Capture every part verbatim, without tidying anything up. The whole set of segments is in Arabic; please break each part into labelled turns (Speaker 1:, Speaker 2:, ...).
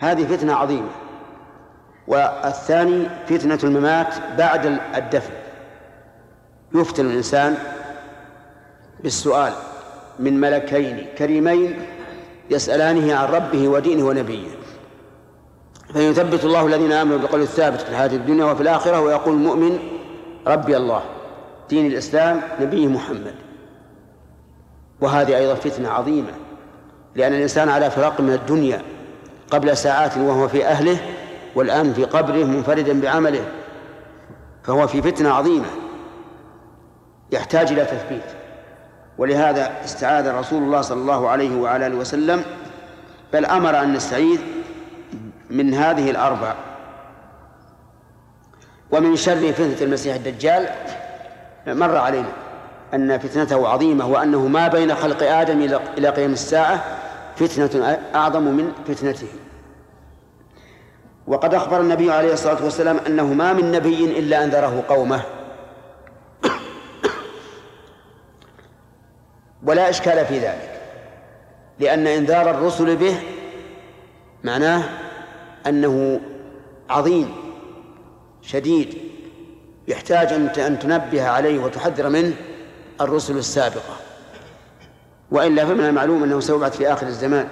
Speaker 1: هذه فتنة عظيمة. والثاني فتنة الممات بعد الدفن، يفتن الإنسان بالسؤال من ملكين كريمين يسألانه عن ربه ودينه ونبيه، فيثبت الله الذين آمنوا بالقول الثابت في الحياة الدنيا وفي الآخرة، ويقول المؤمن ربي الله دين الإسلام نبيه محمد. وهذه أيضا فتنة عظيمة، لأن الإنسان على فراق من الدنيا قبل ساعات وهو في أهله، والآن في قبره منفردا بعمله، فهو في فتنة عظيمة يحتاج إلى تثبيت. ولهذا استعاذ رسول الله صلى الله عليه وعلى آله وسلم، بل أمر أن نستعيذ من هذه الأربع. ومن شر فتنة المسيح الدجال مر علينا أن فتنته عظيمة، وأنه ما بين خلق آدم إلى قيام الساعة فتنة أعظم من فتنته. وقد أخبر النبي عليه الصلاة والسلام أنه ما من نبي إلا أنذره قومه، ولا إشكال في ذلك، لأن إنذار الرسل به معناه أنه عظيم شديد يحتاج أن تنبه عليه وتحذر منه الرسل السابقة، وإلا فمن المعلوم أنه سيبعث في آخر الزمان،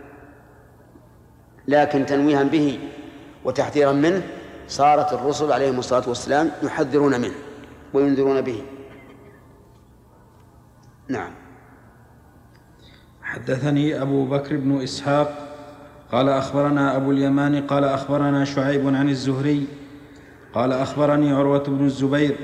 Speaker 1: لكن تنويها به وتحذيرا منه صارت الرسل عليهم الصلاة والسلام يحذرون منه وينذرون به. نعم.
Speaker 2: حدثني أبو بكر بن إسحاق قال أخبرنا أبو اليمان قال أخبرنا شعيب عن الزهري قال أخبرني عروة بن الزبير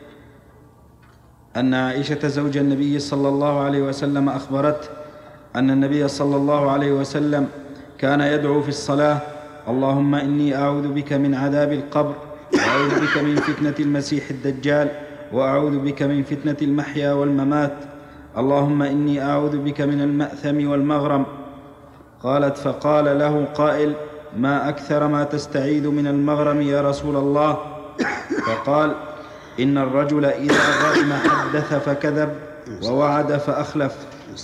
Speaker 2: أن عائشة زوج النبي صلى الله عليه وسلم أخبرته أن النبي صلى الله عليه وسلم كان يدعو في الصلاة: اللهم إني أعوذ بك من عذاب القبر، وأعوذ بك من فتنة المسيح الدجال، وأعوذ بك من فتنة المحيا والممات، اللهم إني أعوذ بك من المأثم والمغرم. قالت: فقال له قائل: ما أكثر ما تستعيذ من المغرم يا رسول الله؟ فقال: إن الرجل إذا غرم حدث فكذب، ووعد فأخلف.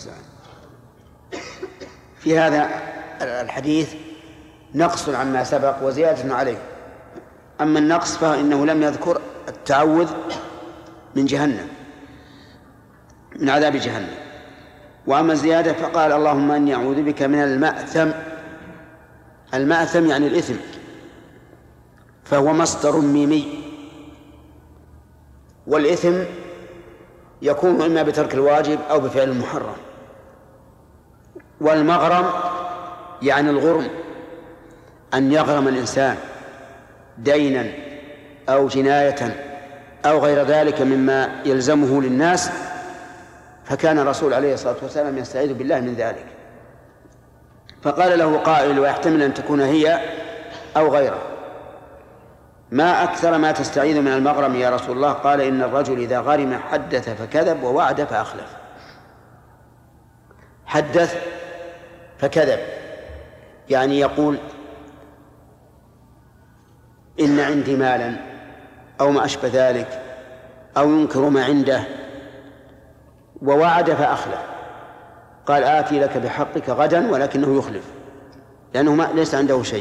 Speaker 1: في هذا الحديث نقص عما سبق وزيادة عليه. أما النقص فإنه لم يذكر التعوذ من جهنم، من عذاب جهنم. وأما الزيادة فقال: اللهم أني أعوذ بك من المأثم. المأثم يعني الإثم، فهو مصدر ميمي، والإثم يكون إما بترك الواجب أو بفعل المحرم. والمغرم يعني الغرم، أن يغرم الإنسان دينا أو جناية أو غير ذلك مما يلزمه للناس، فكان الرسول عليه الصلاة والسلام يستعيذ بالله من ذلك. فقال له قائل، ويحتمل أن تكون هي أو غيره: ما أكثر ما تستعيذ من المغرم يا رسول الله؟ قال: إن الرجل إذا غرم حدث فكذب، ووعد فأخلف. حدث فكذب يعني يقول إن عندي مالا أو ما أشبه ذلك، أو ينكر ما عنده. ووعد فأخلف، قال: آتي لك بحقك غدا، ولكنه يخلف لأنه ما ليس عنده شيء.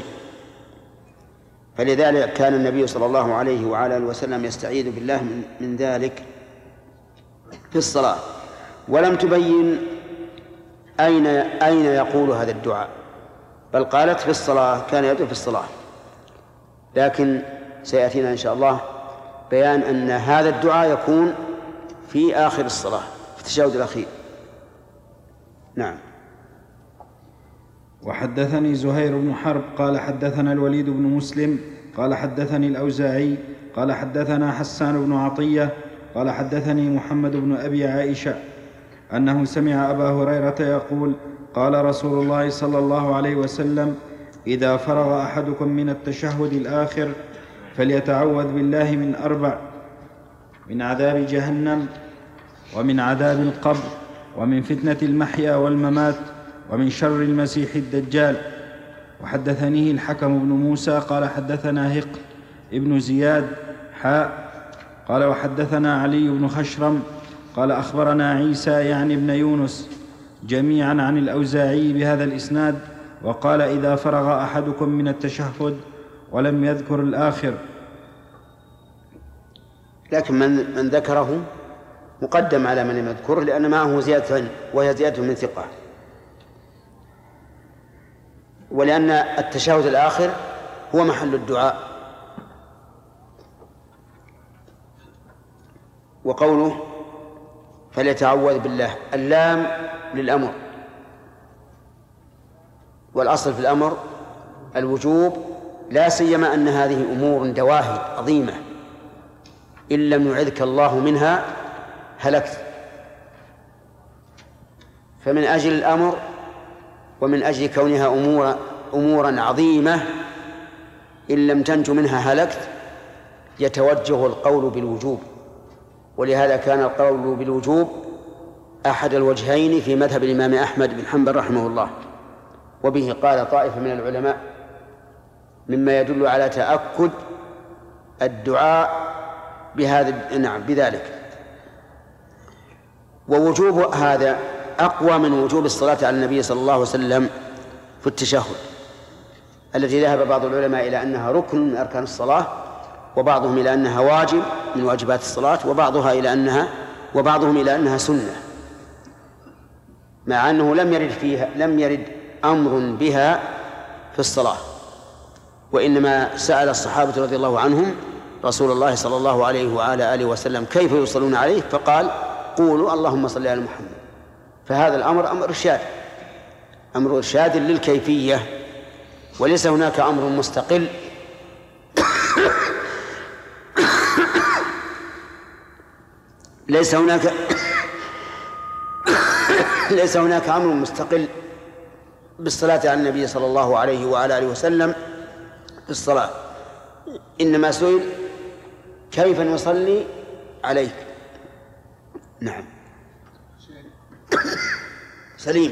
Speaker 1: فلذلك كان النبي صلى الله عليه وعلى آله وسلم يستعيذ بالله من, من ذلك في الصلاة. ولم تبين أين أين يقول هذا الدعاء، بل قالت في الصلاة، كان يدعو في الصلاة. لكن سيأتينا إن شاء الله بيان أن هذا الدعاء يكون في آخر الصلاة، في التشهد الأخير. نعم.
Speaker 2: وحدثني زهير بن حرب قال حدثنا الوليد بن مسلم قال حدثني الأوزاعي قال حدثنا حسان بن عطية قال حدثني محمد بن أبي عائشة أنه سمع أبا هريرة يقول: قال رسول الله صلى الله عليه وسلم: إذا فرغ أحدكم من التشهد الآخر فليتعوذ بالله من أربع: من عذاب جهنم، ومن عذاب القبر، ومن فتنة المحيا والممات، ومن شر المسيح الدجال. وحدثنيه الحكم بن موسى قال حدثنا هق ابن زياد حاء قال وحدثنا علي بن خشرم قال أخبرنا عيسى يعني ابن يونس جميعا عن الأوزاعي بهذا الإسناد وقال إذا فرغ أحدكم من التشهد ولم يذكر الآخر.
Speaker 1: لكن من, من ذكره مقدم على من لم يذكره لأن معه زيادة وهي زيادة من ثقة، ولأن التشهد الآخر هو محل الدعاء. وقوله فليتعوذ بالله، اللام للأمر، والأصل في الأمر الوجوب، لا سيما أن هذه أمور دواهي عظيمة إن لم يعذك الله منها هلكت. فمن أجل الأمر ومن أجل كونها أمور أمورا عظيمة إن لم تنج منها هلكت يتوجه القول بالوجوب. ولهذا كان القول بالوجوب أحد الوجهين في مذهب الإمام أحمد بن حنبل رحمه الله، وبه قال طائفة من العلماء، مما يدل على تأكد الدعاء بهذا نعم بذلك. ووجوب هذا أقوى من وجوب الصلاة على النبي صلى الله عليه وسلم في التشهد، التي ذهب بعض العلماء إلى أنها ركن من أركان الصلاة، وبعضهم إلى أنها واجب من واجبات الصلاة، وبعضها إلى أنها وبعضهم إلى أنها سنة، مع أنه لم يرد فيها لم يرد أمر بها في الصلاة، وإنما سأل الصحابة رضي الله عنهم رسول الله صلى الله عليه وعلى آله وسلم كيف يصلون عليه، فقال قولوا اللهم صل على محمد. فهذا الأمر أمر إرشاد، أمر إرشاد للكيفية، وليس هناك أمر مستقل ليس هناك ليس هناك أمر مستقل بالصلاة على النبي صلى الله عليه وعلى آله وسلم في الصلاة، إنما سئل كيف نصلي عليك. نعم سليم.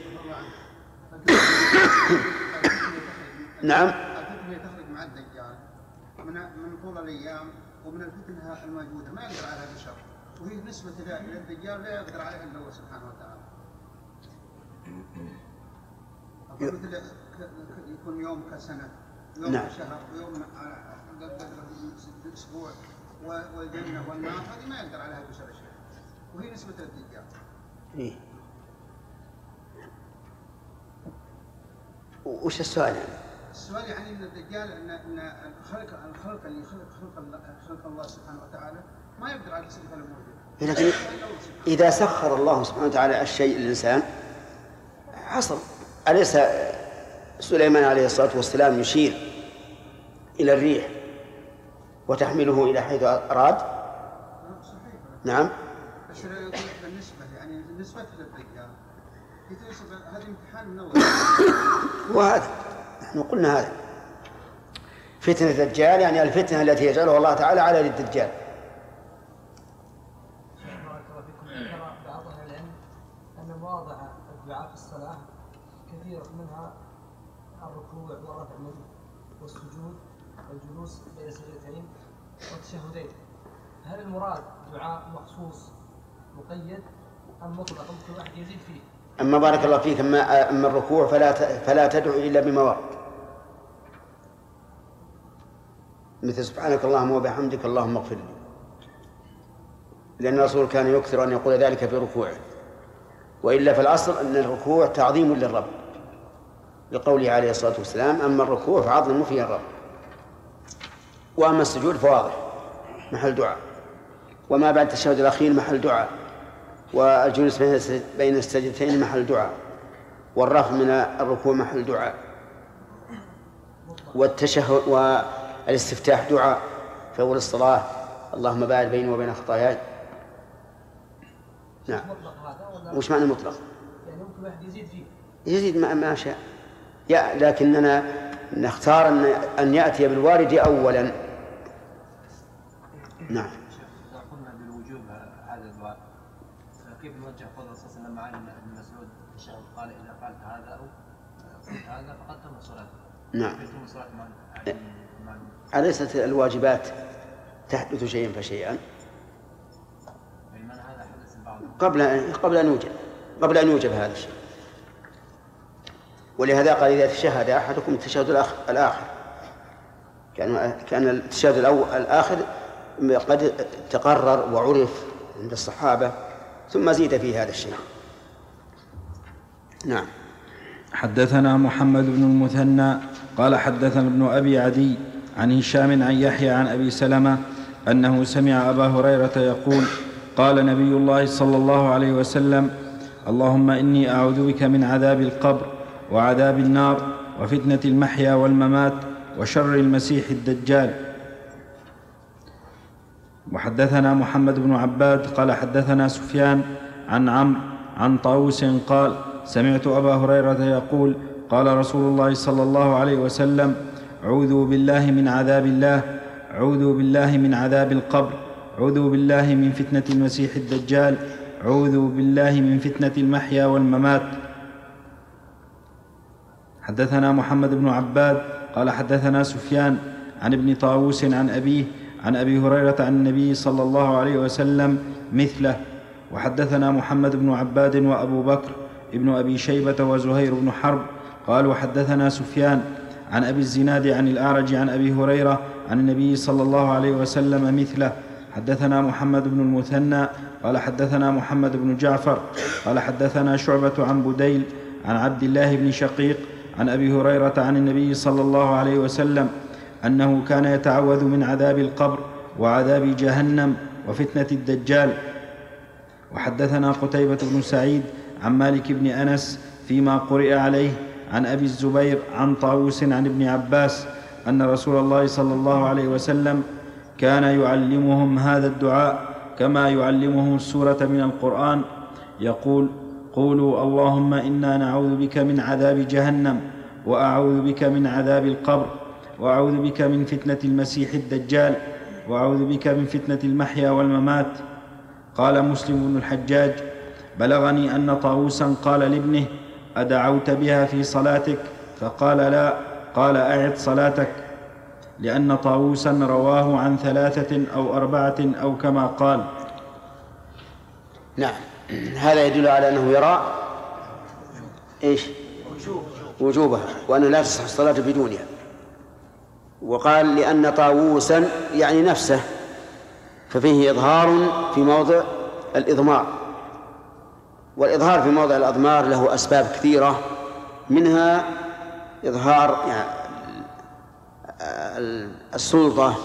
Speaker 1: نعم
Speaker 3: الفتنة تخرج مع الدجال من من طول الأيام ومن الفتنة الموجودة ما يقدر عليها بشر، وهي نسبة إلى الدجال لا يقدر عليها إلا الله سبحانه وتعالى. مثل يكون يوم كسنة، يوم
Speaker 1: نعم.
Speaker 3: كشهر، ويوم أسبوع، والجنة والنار، هذه ما يقدر عليها بشر شيء، وهي نسبة الدجال.
Speaker 1: إيه؟ وش السؤال يعني؟
Speaker 3: السؤال يعني ان الدجال ان ان الخلق الخلق اللي خلق خلق الله خلق الله سبحانه وتعالى ما يقدر على الصفه الموجوده.
Speaker 1: لكن إذا سخر الله سبحانه وتعالى الشيء للإنسان حصل. أليس سليمان عليه الصلاة والسلام يشير إلى الريح وتحمله إلى حيث أراد؟
Speaker 3: صحيح.
Speaker 1: نعم.
Speaker 3: بس بالنسبه يعني بالنسبه للدجال هذا امتحان من أول.
Speaker 1: وهذا نحن قلنا هذا فتنة الدجال يعني الفتنة التي يجعلها الله تعالى على الدجال.
Speaker 4: بارك الله فيكم. ذكر بعض أهل العلم أن مواضع الدعاء في الصلاة كثير منها الركوع والرفع منه والسجود والجلوس بين السجدتين والتشهدين. هل المراد دعاء مخصوص مقيد أم مطلق ممكن واحد يزيد فيه؟
Speaker 1: أما بارك الله فيك أما, أما الركوع فلا فلا تدعو إلا بما ورد، مثل سبحانك اللهم وبحمدك اللهم اغفر لي، لأن الرسول كان يكثر أن يقول ذلك في ركوعه. وإلا فالأصل أن الركوع تعظيم للرب لقوله عليه الصلاة والسلام أما الركوع فعظم فيه الرب، وأما السجود فواضح محل دعاء، وما بعد التشهد الأخير محل دعاء، والجلوس بين السجدتين محل دعاء، والرفع من الركوع محل دعاء، والتشهد والاستفتاح دعاء في أول الصلاة اللهم باعد بيني وبين خطاياي. نعم. وش معنى مطلق؟
Speaker 4: يعني ممكن واحد يزيد فيه.
Speaker 1: يزيد ما ما شاء، يا لكننا نختار أن أن يأتي بالوارد أولا. نعم.
Speaker 5: إذا قلنا بالوجوب هذا الدعاء كيف نوجه قول الرسول صلى الله عليه وسلم عن ابن مسعود الشيخ قال إذا فعلت هذا أو قلت هذا فقد تم الصلاة.
Speaker 1: نعم.
Speaker 5: تم الصلاة مع
Speaker 1: أليست الواجبات تحدث شيئا فشيئا قبل قبل أن يوجب قبل أن يوجب هذا الشيء. ولهذا قال إذا تشهد أحدكم التشهد الآخر، كان كان التشهد الآخر قد تقرر وعرف عند الصحابة، ثم زيد في هذا الشيء. نعم.
Speaker 2: حدثنا محمد بن المثنى قال حدثنا ابن أبي عدي عن هشام عن يحيى عن أبي سلمة أنه سمع أبا هريرة يقول قال نبي الله صلى الله عليه وسلم اللهم إني أعوذ بك من عذاب القبر وعذاب النار وفتنة المحيا والممات وشر المسيح الدجال. وحدثنا محمد بن عباد قال حدثنا سفيان عن عمرو عن طاووس قال سمعت أبا هريرة يقول قال رسول الله صلى الله عليه وسلم أعوذ بالله من عذاب الله، أعوذ بالله من عذاب القبر، أعوذ بالله من فتنة المسيح الدجال، أعوذ بالله من فتنة المحيا والممات. حدثنا محمد بن عباد قال حدثنا سفيان عن ابن طاووس عن أبيه عن أبي هريرة عن النبي صلى الله عليه وسلم مثله. وحدثنا محمد بن عباد وأبو بكر ابن أبي شيبة وزهير بن حرب قالوا حدثنا سفيان عن أبي الزناد عن الأعرج عن أبي هريرة عن النبي صلى الله عليه وسلم مثله. حدثنا محمد بن المثنى قال حدثنا محمد بن جعفر قال حدثنا شعبة عن بديل عن عبد الله بن شقيق عن أبي هريرة عن النبي صلى الله عليه وسلم أنه كان يتعوذ من عذاب القبر وعذاب جهنم وفتنة الدجال. وحدثنا قتيبة بن سعيد عن مالك بن أنس فيما قرئ عليه عن أبي الزبير عن طاووس عن ابن عباس أن رسول الله صلى الله عليه وسلم كان يعلمهم هذا الدعاء كما يعلمهم السورة من القرآن، يقول قولوا اللهم إنا نعوذ بك من عذاب جهنم وأعوذ بك من عذاب القبر وأعوذ بك من فتنة المسيح الدجال وأعوذ بك من فتنة المحيا والممات. قال مسلم بن الحجاج بلغني أن طاووسا قال لابنه أدعوت بها في صلاتك؟ فقال لا. قال أعد صلاتك، لأن طاووسا رواه عن ثلاثة أو أربعة أو كما قال.
Speaker 1: نعم، هذا يدل على أنه يرى إيش؟ وجوبها، وأنه لا تصح الصلاة بدونها. وقال لأن طاووسا يعني نفسه، ففيه إظهار في موضع الإضمار، والإظهار في موضع الأضمار له أسباب كثيرة، منها إظهار يعني السلطة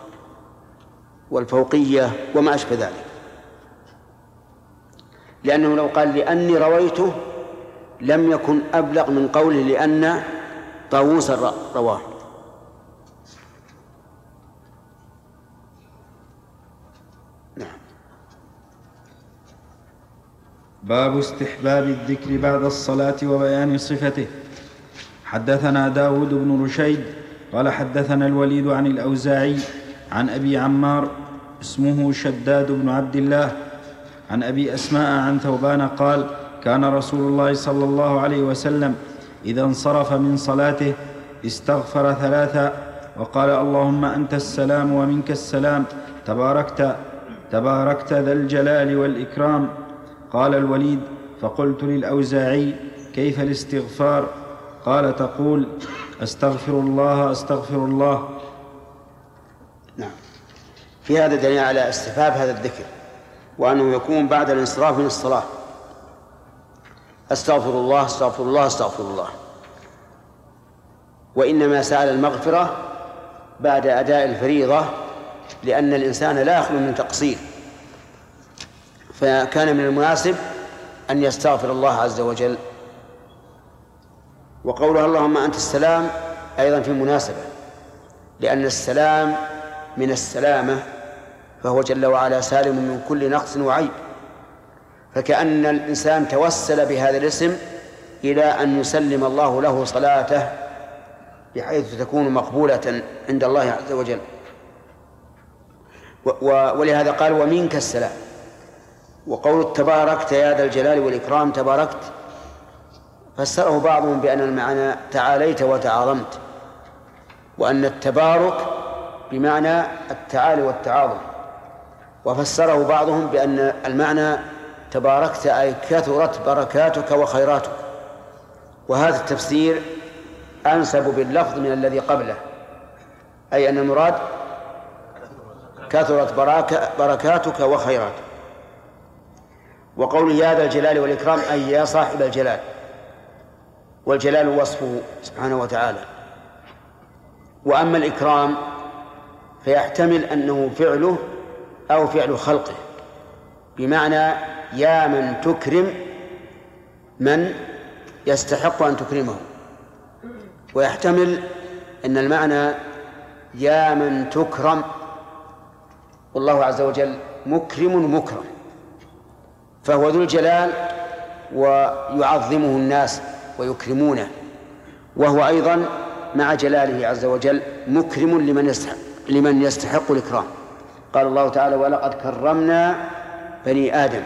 Speaker 1: والفوقية وما أشبه ذلك، لأنه لو قال لأني رويته لم يكن أبلغ من قوله لأن طاووسا رواه.
Speaker 2: باب استحباب الذكر بعد الصلاة وبيان صفته. حدثنا داود بن رشيد قال حدثنا الوليد عن الأوزاعي عن أبي عمار اسمه شداد بن عبد الله عن أبي أسماء عن ثوبان قال كان رسول الله صلى الله عليه وسلم إذا انصرف من صلاته استغفر ثلاثا وقال اللهم أنت السلام ومنك السلام تباركت تباركت ذا الجلال والإكرام. قال الوليد فقلت للأوزاعي كيف الاستغفار؟ قال تقول أستغفر الله أستغفر الله.
Speaker 1: نعم، في هذا دليل على استحباب هذا الذكر، وأنه يكون بعد الانصراف من الصلاة. أستغفر الله أستغفر الله أستغفر الله، وإنما سأل المغفرة بعد أداء الفريضة، لأن الإنسان لا يخلو من تقصير، فكان من المناسب أن يستغفر الله عز وجل. وقولها اللهم أنت السلام أيضا في مناسبة، لأن السلام من السلامة، فهو جل وعلا سالم من كل نقص وعيب، فكأن الإنسان توسل بهذا الاسم إلى أن يسلم الله له صلاته بحيث تكون مقبولة عند الله عز وجل. ولهذا قال ومنك السلام. وقول تباركت يا ذا الجلال والإكرام تباركت فسره بعضهم بأن المعنى تعاليت وتعاظمت، وأن التبارك بمعنى التعالي والتعاظم، وفسره بعضهم بأن المعنى تباركت أي كثرت بركاتك وخيراتك، وهذا التفسير أنسب باللفظ من الذي قبله، أي أن المراد كثرت بركاتك وخيراتك. وقول يا ذا الجلال والإكرام أي يا صاحب الجلال، والجلال وصفه سبحانه وتعالى. وأما الإكرام فيحتمل أنه فعله أو فعل خلقه، بمعنى يا من تكرم من يستحق أن تكرمه، ويحتمل أن المعنى يا من تكرم، والله عز وجل مكرم مكرم، فهو ذو الجلال ويعظمه الناس ويكرمونه، وهو أيضا مع جلاله عز وجل مكرم لمن يستحق, لمن يستحق الإكرام. قال الله تعالى ولقد كرمنا بني آدم.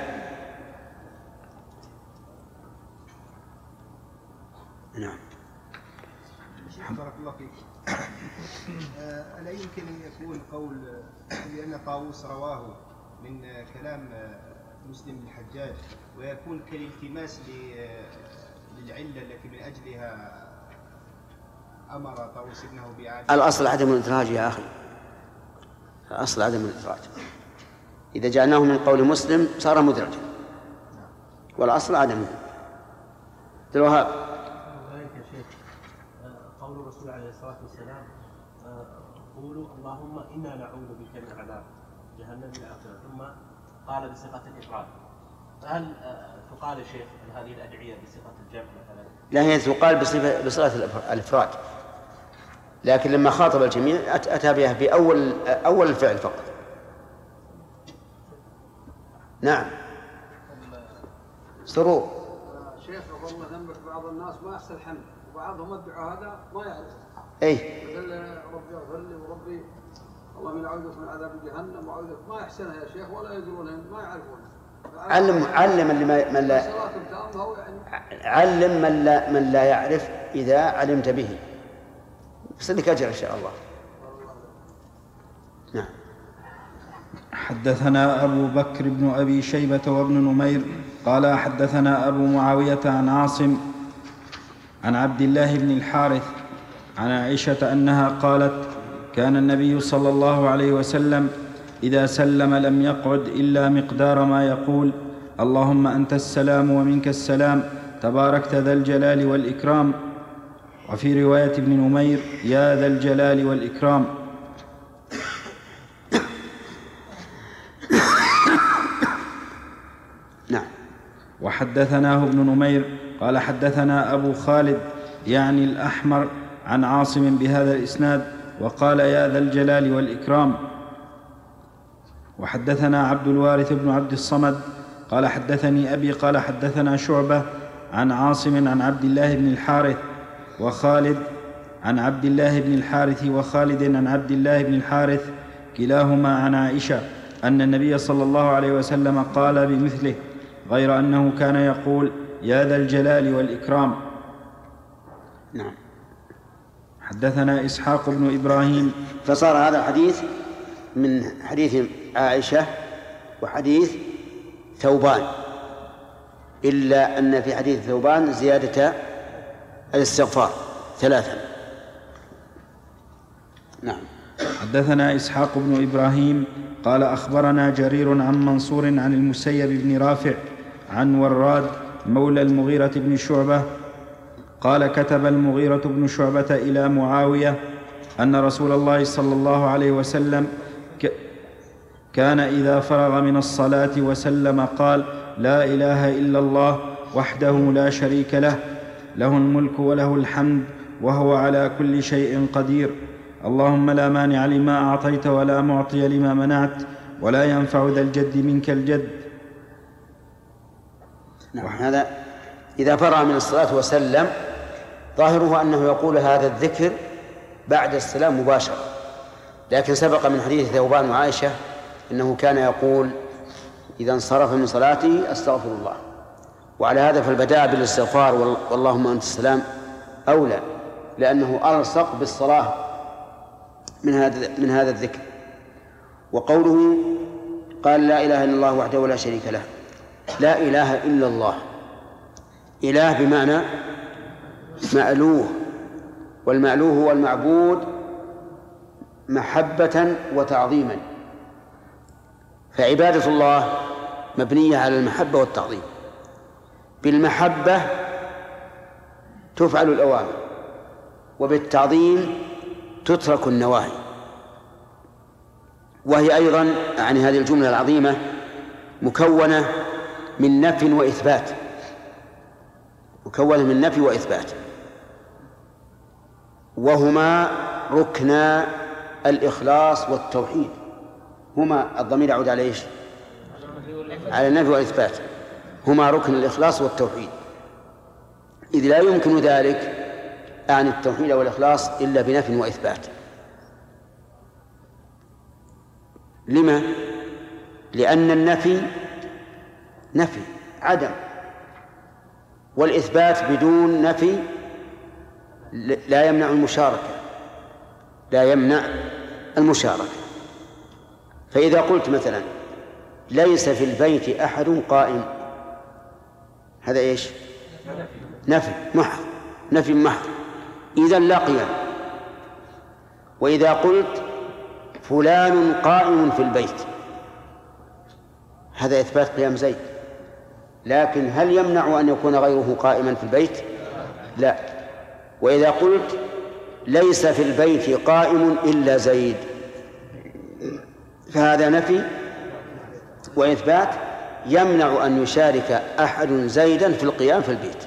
Speaker 1: نعم.
Speaker 6: بارك الله فيك. ألا يمكن أن يكون قول لأن طاووس رواه من كلام مسلم بن الحجاج ويكون كالالتماس للعلة التي من أجلها أمر طاووس ابنه بإعادة؟
Speaker 1: الأصل عدم الإدراج يا أخي، الأصل عدم الإدراج. إذا جعلناه من قول مسلم صار مدرجا، والأصل عدمه. الوهاب.
Speaker 5: قول الرسول عليه الصلاة والسلام قولوا اللهم إنا نعوذ بك من عذاب جهنم الآخرة، ثم قال بصيغة الإفراد. فهل تقال يا شيخ هذه الأدعية بصيغة الجمع مثلا؟
Speaker 1: لا، هي تقال بصيغة الإفراد، لكن لما خاطب الجميع أتى بها بأول أول الفعل فقط. نعم. سرور.
Speaker 7: شيخ والله ذنبك بعض الناس ما يحسن الحمد، وبعضهم الدعاء هذا ما يعرف.
Speaker 1: اي.
Speaker 7: يقول ربي اغفر لي وربي اللهم اني اعوذ من عذاب جهنم واعوذ ما يحسنها يا شيخ ولا يدرونها ما يعرفون.
Speaker 1: علم علم اللي ما من لا علم من لا من لا يعرف اذا علمت به، يصلك اجر ان شاء الله. نعم.
Speaker 2: حدثنا أبو بكر بن أبي شيبة وابن نمير قال حدثنا أبو معاوية عن عاصم عن عبد الله بن الحارث عن عائشة أنها قالت كان النبي صلى الله عليه وسلم إذا سلم لم يقعد إلا مقدار ما يقول اللهم أنت السلام ومنك السلام تباركت ذا الجلال والإكرام، وفي رواية ابن نمير يا ذا الجلال والإكرام.
Speaker 1: نعم.
Speaker 2: وحدثناه ابن نمير قال حدثنا أبو خالد يعني الأحمر عن عاصم بهذا الإسناد وقال يا ذا الجلال والإكرام. وحدثنا عبد الوارث بن عبد الصمد قال حدثني أبي قال حدثنا شعبة عن عاصم عن عبد الله بن الحارث وخالد عن عبد الله بن الحارث وخالد عن عبد الله بن الحارث كلاهما عن عائشة أن النبي صلى الله عليه وسلم قال بمثله، غير أنه كان يقول يا ذا الجلال والإكرام.
Speaker 1: نعم.
Speaker 2: حدثنا إسحاق بن إبراهيم.
Speaker 1: فصار هذا الحديث من حديث عائشة وحديث ثوبان، إلا أن في حديث ثوبان زيادة الاستغفار ثلاثا. نعم.
Speaker 2: حدثنا إسحاق بن إبراهيم قال أخبرنا جرير عن منصور عن المسيب بن رافع عن وراد مولى المغيرة بن شعبة قال كتب المغيرة بن شعبة إلى معاوية أن رسول الله صلى الله عليه وسلم كان إذا فرغ من الصلاة وسلم قال لا إله إلا الله وحده لا شريك له له الملك وله الحمد وهو على كل شيء قدير اللهم لا مانع لما أعطيت ولا معطي لما منعت ولا ينفع ذا الجد منك الجد.
Speaker 1: نعم. هذا إذا فرغ من الصلاة وسلم ظاهره أنه يقول هذا الذكر بعد السلام مباشرة، لكن سبق من حديث ثوبان وعائشة أنه كان يقول إذا انصرف من صلاته أستغفر الله، وعلى هذا فالبداء بالاستغفار واللهم أنت السلام أولى، لأنه ألصق بالصلاة من هذا من هذا الذكر. وقوله قال لا إله إلا الله وحده لا شريك له، لا إله إلا الله، إله بمعنى مألوه، والمألوه هو المعبود محبة وتعظيما، فعبادة الله مبنية على المحبة والتعظيم. بالمحبة تفعل الأوامر، وبالتعظيم تترك النواهي. وهي أيضا عن هذه الجملة العظيمة مكونة من نفي وإثبات، مكونة من نفي وإثبات، وهما ركنا الإخلاص والتوحيد. هما الضمير يعود على إيش؟ على النفي والإثبات. هما ركن الإخلاص والتوحيد، إذ لا يمكن ذلك عن التوحيد والإخلاص إلا بنفي وإثبات. لما؟ لأن النفي نفي عدم، والإثبات بدون نفي لا يمنع المشاركة، لا يمنع المشاركة. فإذا قلت مثلا ليس في البيت أحد قائم، هذا إيش؟ نفي محض، نفي محض، إذن لا قيام. وإذا قلت فلان قائم في البيت، هذا إثبات قيام زيد، لكن هل يمنع أن يكون غيره قائما في البيت؟ لا. وإذا قلت ليس في البيت قائم إلا زيد، فهذا نفي وإثبات يمنع أن يشارك أحد زيدا في القيام في البيت.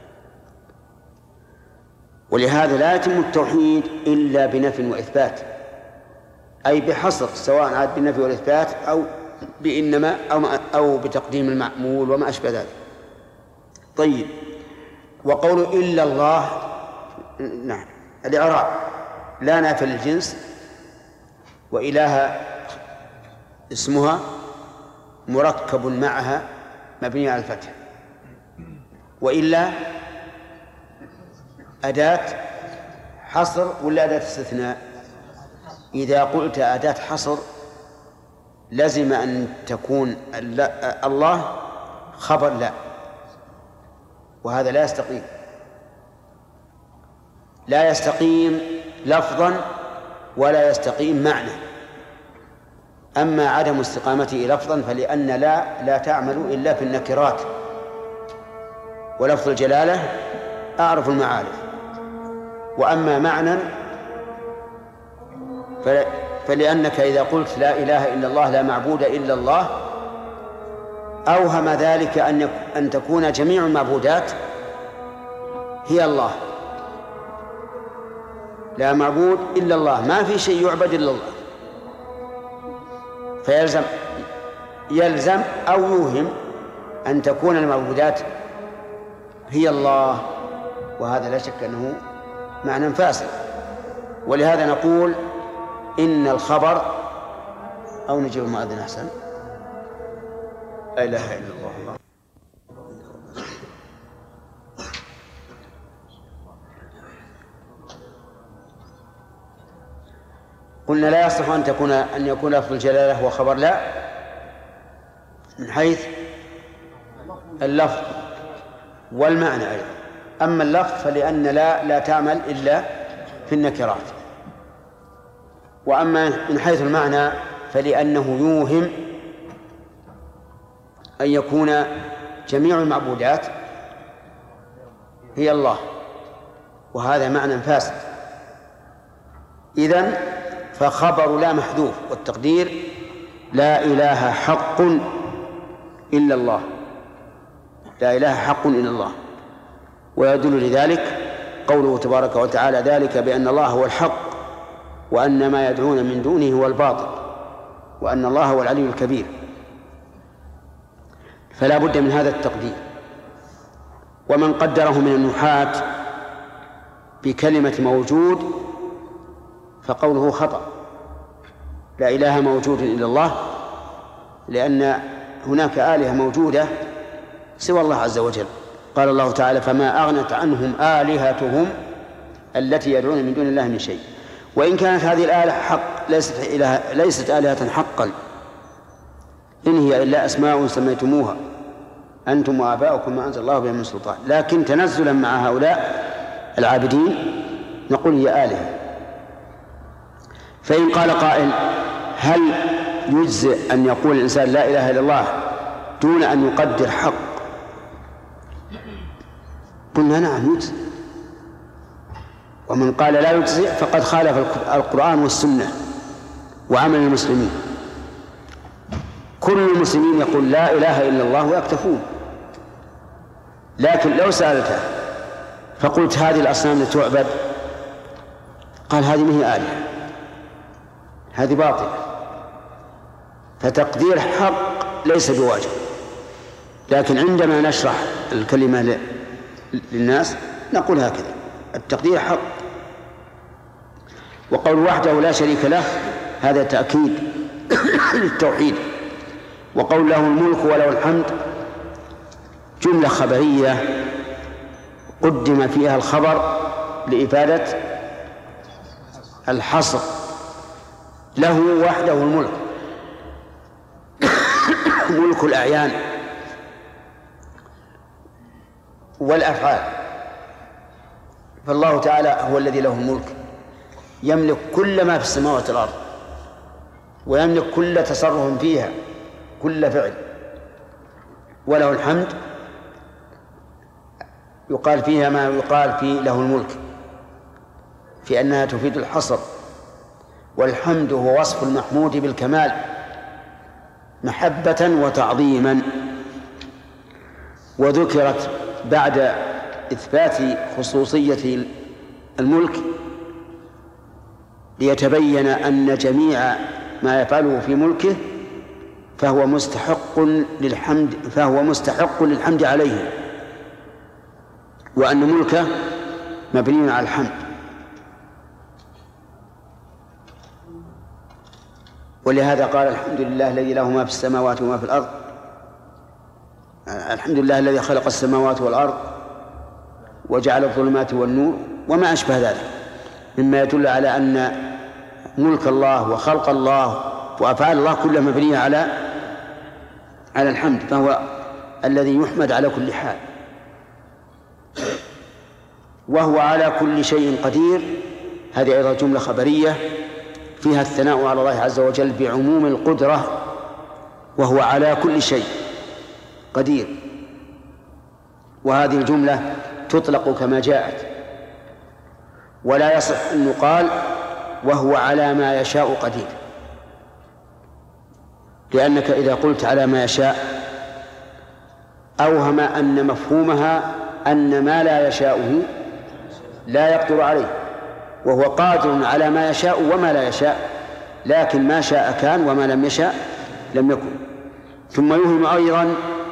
Speaker 1: ولهذا لا يتم التوحيد إلا بنفي وإثبات، أي بحصر، سواء عاد بالنفي والإثبات أو بإنما أو, أو بتقديم المعمول وما أشبه ذلك. طيب، وقول إلا الله، نعم، الإعراب لا نافي للجنس، وإله اسمها مركب معها مبني على الفتح، وإلا أداة حصر ولا أداة استثناء؟ إذا قلت أداة حصر لزم أن تكون الله خبر لا، وهذا لا يستقيم، لا يستقيم لفظا ولا يستقيم معنى. أما عدم استقامته لفظا فلأن لا لا تعمل إلا في النكرات، ولفظ الجلالة أعرف المعارف. وأما معنى فلأنك إذا قلت لا إله إلا الله لا معبود إلا الله أوهم ذلك أن أن تكون جميع المعبودات هي الله، لا معبود إلا الله، ما في شيء يعبد إلا الله، فيلزم يلزم أو يوهم أن تكون المعبودات هي الله، وهذا لا شك أنه معنى فاسد. ولهذا نقول إن الخبر، أو نجيب المؤذن أحسن، لا إله إلا الله. قلنا لا يصح أن تكون أن يكون لفظ الجلالة هو خبر لا من حيث اللفظ والمعنى أيضا. أما اللفظ فلأن لا لا تعمل إلا في النكرات، وأما من حيث المعنى فلأنه يوهم أن يكون جميع المعبودات هي الله، وهذا معنى فاسد. إذن فخبر لا محذوف، والتقدير لا إله حق إلا الله، لا إله حق إلا الله. ويدل لذلك قوله تبارك وتعالى ذلك بأن الله هو الحق وأن ما يدعون من دونه هو الباطل وأن الله هو العلي الكبير. فلا بد من هذا التقدير. ومن قدره من النحاة بكلمة موجود فقوله خطأ، لا إله موجود إلا الله، لأن هناك آلهة موجودة سوى الله عز وجل. قال الله تعالى فما أغنت عنهم آلهتهم التي يدعون من دون الله من شيء. وإن كانت هذه الآلهة حق ليست إله ليست آلهة حقا، إن هي إلا أسماء سميتموها أنتم وآباؤكم ما أنزل الله بها من سلطان، لكن تنزلا مع هؤلاء العابدين نقول هي آلهة. فإن قال قائل هل يجزئ أن يقول الإنسان لا إله إلا الله دون أن يقدر حق؟ قلنا نعم يجزئ، ومن قال لا يجزئ فقد خالف القرآن والسنة وعمل المسلمين. كل المسلمين يقول لا إله إلا الله ويكتفون، لكن لو سألته فقلت هذه الأصنام التي تعبد، قال هذه ما هي آلهة، هذه باطلة. فتقدير حق ليس بواجب، لكن عندما نشرح الكلمة للناس نقول هكذا: التقدير حق. وقول وحده لا شريك له هذا تأكيد للتوحيد. وقول له الملك وله الحمد جملة خبرية قدم فيها الخبر لإفادة الحصر، له وحده الملك ملك الأعيان والأفعال. فالله تعالى هو الذي له الملك، يملك كل ما في السماوات والأرض، ويملك كل تصرف فيها، كل فعل. وله الحمد يقال فيها ما يقال في له الملك، في أنها تفيد الحصر. والحمد هو وصف المحمود بالكمال محبة وتعظيما. وذكرت بعد إثبات خصوصية الملك ليتبين أن جميع ما يفعله في ملكه فهو مستحق للحمد فهو مستحق للحمد عليه، وأن ملكه مبني على الحمد. ولهذا قال الحمد لله الذي له ما في السماوات وما في الأرض، الحمد لله الذي خلق السماوات والأرض وجعل الظلمات والنور وما أشبه ذلك مما يدل على أن ملك الله وخلق الله وأفعال الله كلها مبنية على على الحمد، فهو الذي يحمد على كل حال. وهو على كل شيء قدير، هذه أيضا جملة خبرية فيها الثناء على الله عز وجل بعموم القدرة، وهو على كل شيء قدير. وهذه الجملة تطلق كما جاءت، ولا يصح أن يقال وهو على ما يشاء قدير، لأنك إذا قلت على ما يشاء أوهم أن مفهومها أن ما لا يشاءه لا يقدر عليه، وهو قادر على ما يشاء وما لا يشاء، لكن ما شاء كان وما لم يشاء لم يكن. ثم يوهم أيضا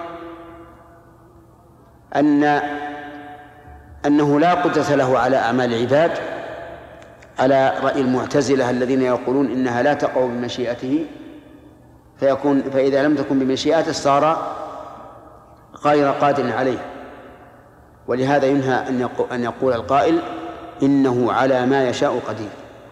Speaker 1: أن أنه لا قدرة له على أعمال العباد، على رأي المعتزلة الذين يقولون إنها لا تقع بمشيئته، فيكون فإذا لم تكن بمشيئته صار غير قادر عليه. ولهذا ينهى أن يقول القائل إنه على ما يشاء قدير.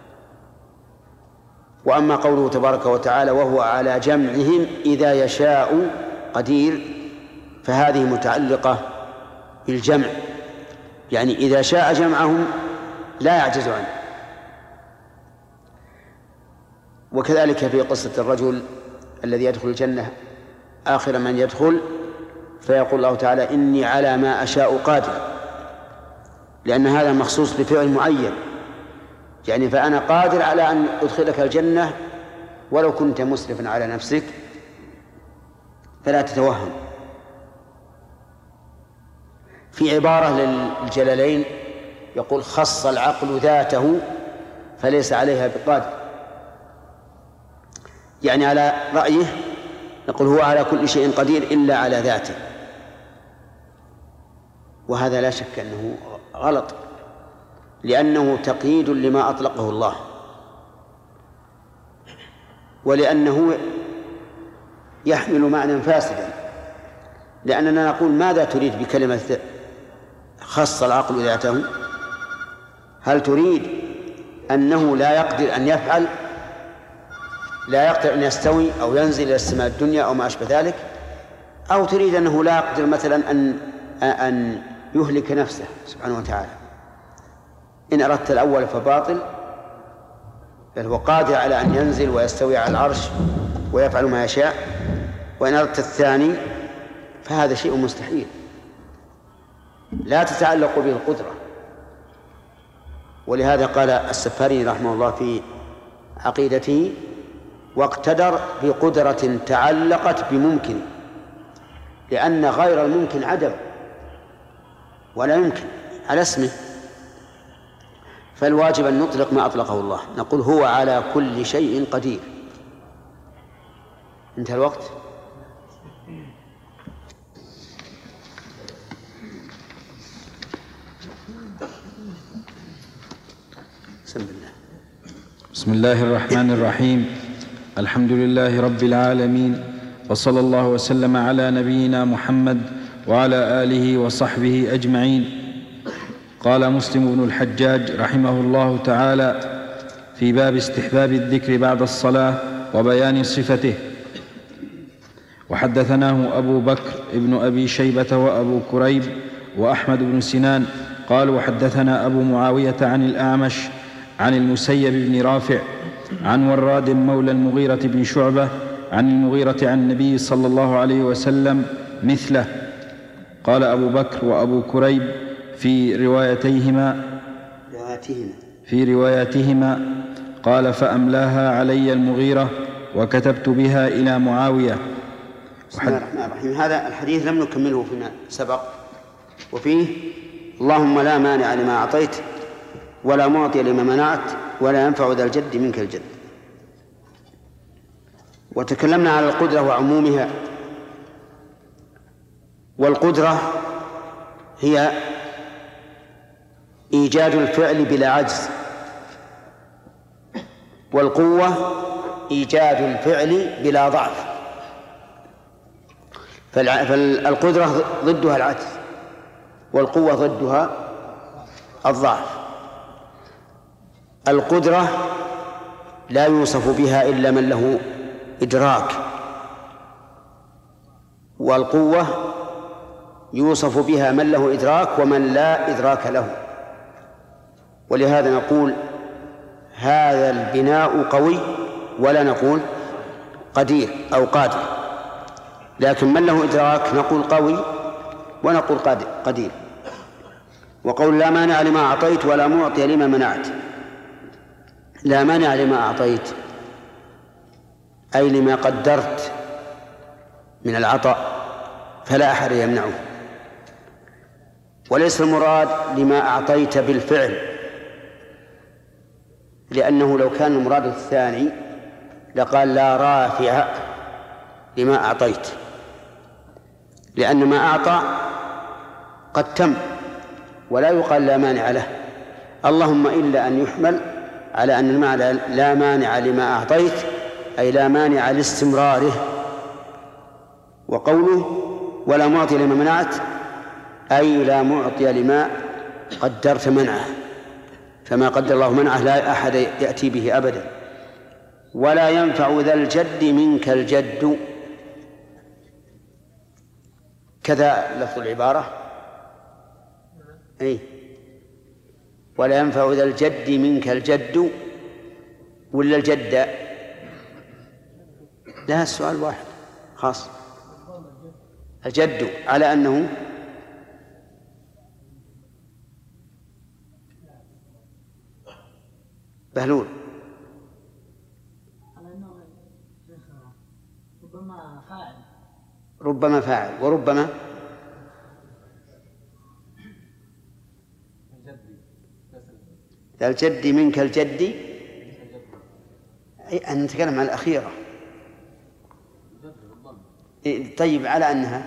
Speaker 1: وأما قوله تبارك وتعالى وهو على جمعهم إذا يشاء قدير، فهذه متعلقة بالجمع، يعني إذا شاء جمعهم لا يعجز عنه. وكذلك في قصة الرجل الذي يدخل الجنة آخر من يدخل، فيقول الله تعالى إني على ما أشاء قادر، لأن هذا مخصوص بفعل معين، يعني فأنا قادر على أن أدخلك الجنة ولو كنت مسرفا على نفسك، فلا تتوهم. في عبارة للجلالين يقول خص العقل ذاته فليس عليها بقادر، يعني على رأيه نقول هو على كل شيء قدير إلا على ذاته، وهذا لا شك أنه غلط، لأنه تقييد لما أطلقه الله، ولأنه يحمل معنى فاسدا. لأننا نقول ماذا تريد بكلمة خص العقل ذاته؟ هل تريد أنه لا يقدر أن يفعل، لا يقدر أن يستوي أو ينزل إلى السماء الدنيا أو ما أشبه ذلك، أو تريد أنه لا يقدر مثلا أن أن يهلك نفسه سبحانه وتعالى؟ إن أردت الأول فباطل، بل هو قادر على أن ينزل ويستوي على العرش ويفعل ما يشاء. وإن أردت الثاني فهذا شيء مستحيل لا تتعلق به القدرة. ولهذا قال السفاري رحمه الله في عقيدته: واقتدر بقدرة تعلقت بممكن، لأن غير الممكن عدم ولا يمكن على اسمه. فالواجب أن نطلق ما أطلقه الله، نقول هو على كل شيء قدير. انتهى الوقت. بسم الله.
Speaker 2: بسم الله الرحمن الرحيم. الحمد لله رب العالمين، وصلى الله وسلم على نبينا محمد وعلى آله وصحبه أجمعين. قال مسلم بن الحجاج رحمه الله تعالى في باب استحباب الذكر بعد الصلاة وبيان صفته: وحدثناه أبو بكر ابن أبي شيبة وأبو كريب وأحمد بن سنان قالوا: وحدثنا أبو معاوية عن الأعمش عن المسيب بن رافع عن وراد مولى المغيرة بن شعبة عن المغيرة عن النبي صلى الله عليه وسلم مثله. قال أبو بكر وأبو كريب في روايتيهما في رواياتهما قال: فأملاها علي المغيرة وكتبت بها إلى معاوية.
Speaker 1: بسم الله الرحمن الرحيم. هذا الحديث لم نكمله فيما سبق، وفيه: اللهم لا مانع لما أعطيت ولا معطي لما منعت ولا ينفع ذا الجد منك الجد. وتكلمنا على القدرة وعمومها. والقدرة هي إيجاد الفعل بلا عجز، والقوة إيجاد الفعل بلا ضعف. فالقدرة ضدها العجز، والقوة ضدها الضعف. القدرة لا يوصف بها إلا من له إدراك، والقوة يوصف بها من له إدراك ومن لا إدراك له. ولهذا نقول هذا البناء قوي ولا نقول قدير أو قادر، لكن من له إدراك نقول قوي ونقول قدير. وقول لا مانع لما أعطيت ولا معطي لما منعت. لا مانع لما أعطيت أي لما قدرت من العطاء فلا أحد يمنعه، وليس المراد لما أعطيت بالفعل، لأنه لو كان المراد الثاني لقال لا رافع لما أعطيت، لأن ما أعطى قد تم ولا يقال لا مانع له، اللهم إلا أن يحمل على أن المعنى لا مانع لما أعطيت أي لا مانع لاستمراره. وقوله ولا معطي لما منعت أي لا معطي لما قدرت منعه، فما قدر الله منعه لا أحد يأتي به أبدا. ولا ينفع ذا الجد منك الجد، كذا لفظ العبارة. أي ولا ينفع ذا الجد منك الجد ولا الجد؟ لا، السؤال واحد خاص. الجد على أنه بهلول،
Speaker 8: على أنه ربما فاعل
Speaker 1: ربما فاعل وربما ذا الجد منك الجد، أي أن نتكلم عن الأخيرة. طيب على أنها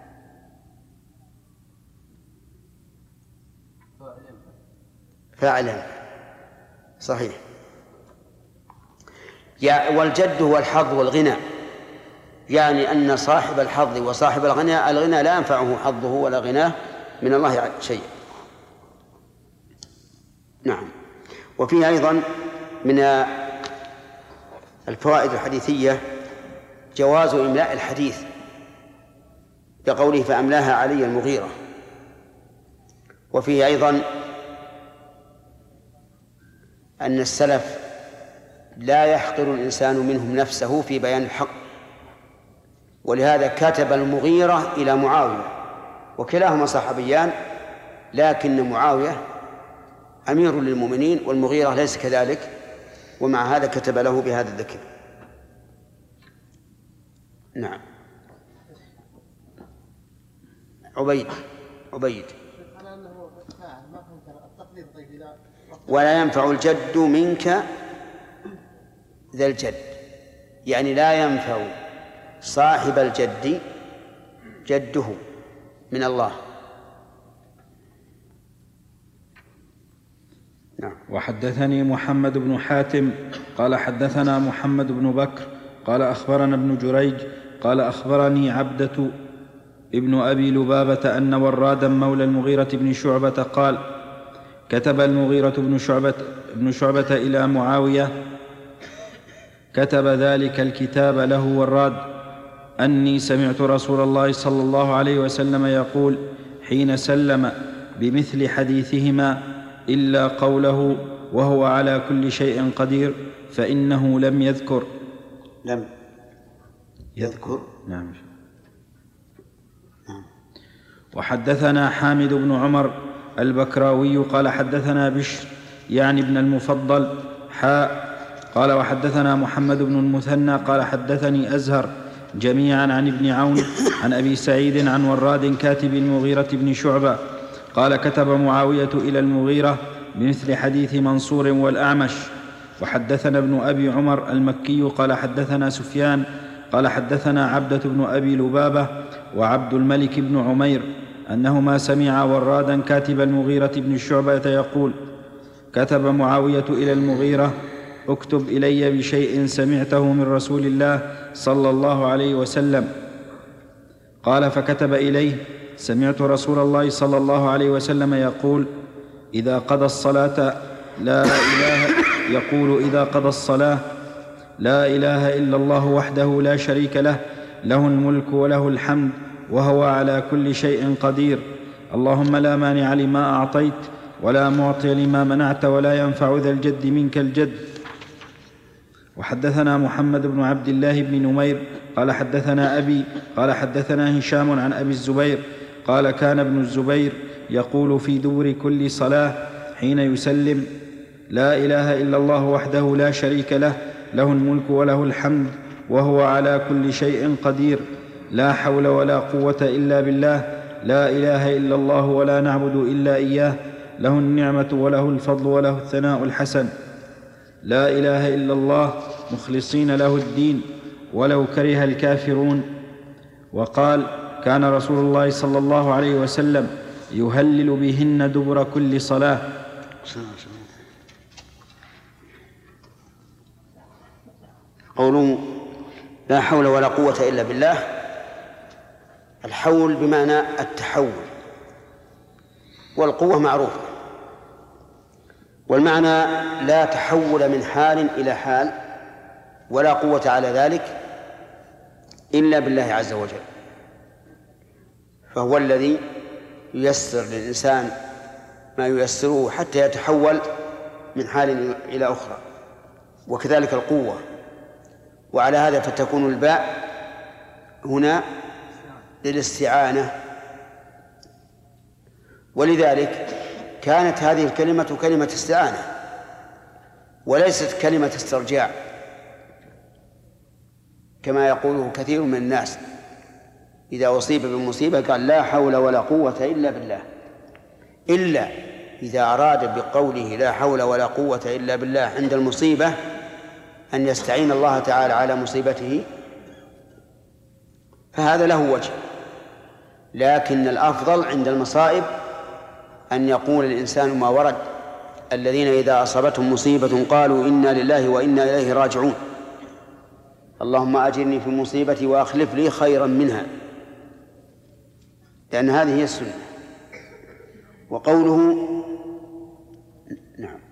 Speaker 1: فاعلا صحيح. والجد هو الحظ والغنى، يعني أن صاحب الحظ وصاحب الغنى الغنى لا ينفعه حظه ولا غناه من الله شيء. نعم. وفيه أيضا من الفوائد الحديثية جواز إملاء الحديث بقوله فأملاها علي المغيرة. وفيه أيضا أن السلف لا يحقر الإنسان منهم نفسه في بيان الحق، ولهذا كتب المغيرة إلى معاوية، وكلاهما صحابيان، لكن معاوية أمير للمؤمنين والمغيرة ليس كذلك، ومع هذا كتب له بهذا الذكر. نعم. عبيد عبيد ولا ينفع الجد منك ذا الجد، يعني لا ينفع صاحب الجد جده من الله. نعم.
Speaker 2: وحدثني محمد بن حاتم قال حدثنا محمد بن بكر قال أخبرنا ابن جريج قال أخبرني عبدة ابن أبي لبابة أن ورادا مولى المغيرة بن شعبة قال كتب المغيرة بن شعبة, بن شعبة إلى معاوية، كتب ذلك الكتاب له وراد أني سمعت رسول الله صلى الله عليه وسلم يقول حين سلم بمثل حديثهما إلا قوله وهو على كل شيء قدير، فإنه لم يذكر
Speaker 1: لم يذكر
Speaker 2: نعم. وحدثنا حامد بن عمر البكراوي قال حدثنا بشر يعني ابن المفضل حاء قال وحدثنا محمد بن المثنى قال حدثني أزهر جميعا عن ابن عون عن أبي سعيد عن وراد كاتب المغيرة بن شعبة قال كتب معاوية إلى المغيرة بمثل حديث منصور والأعمش. وحدثنا ابن أبي عمر المكي قال حدثنا سفيان قال حدثنا عبدة بن أبي لبابة وعبد الملك بن عمير أنهما سمعا ورادا كاتب المغيرة بن شعبة يقول كتب معاوية إلى المغيرة اكتب إلي بشيء سمعته من رسول الله صلى الله عليه وسلم. قال فكتب إليه سمعت رسول الله صلى الله عليه وسلم يقول إذا قضى الصلاة لا إله يقول إذا قضى الصلاة لا إله إلا الله وحده لا شريك له له الملك وله الحمد وهو على كل شيء قدير، اللهم لا مانع لما أعطيت ولا معطي لما منعت ولا ينفع ذا الجد منك الجد. وحدثنا محمد بن عبد الله بن نمير قال حدثنا أبي قال حدثنا هشام عن أبي الزبير قال كان ابن الزبير يقول في دبر كل صلاة حين يسلم لا إله إلا الله وحده لا شريك له له الملك وله الحمد وهو على كل شيء قدير، لا حول ولا قوة إلا بالله، لا إله إلا الله ولا نعبد إلا إياه، له النعمة وله الفضل وله الثناء الحسن، لا إله إلا الله مخلصين له الدين ولو كره الكافرون. وقال كان رسول الله صلى الله عليه وسلم يهلل بهن دبر كل صلاة.
Speaker 1: قوله لا حول ولا قوة إلا بالله، الحول بمعنى التحول، والقوة معروفة، والمعنى لا تحول من حال إلى حال ولا قوة على ذلك إلا بالله عز وجل، فهو الذي ييسر للإنسان ما ييسره حتى يتحول من حال إلى أخرى، وكذلك القوة. وعلى هذا فتكون الباء هنا للاستعانة، ولذلك كانت هذه الكلمة كلمة استعانة وليست كلمة استرجاع كما يقوله كثير من الناس، إذا أصيب بالمصيبة قال لا حول ولا قوة إلا بالله، إلا إذا أراد بقوله لا حول ولا قوة إلا بالله عند المصيبة أن يستعين الله تعالى على مصيبته فهذا له وجه، لكن الأفضل عند المصائب أن يقول الإنسان ما ورد: الذين إذا أصابتهم مصيبة قالوا إنا لله وإنا إليه راجعون، اللهم أجرني في مصيبتي وأخلف لي خيرا منها، لأن هذه هي السنة. وقوله نعم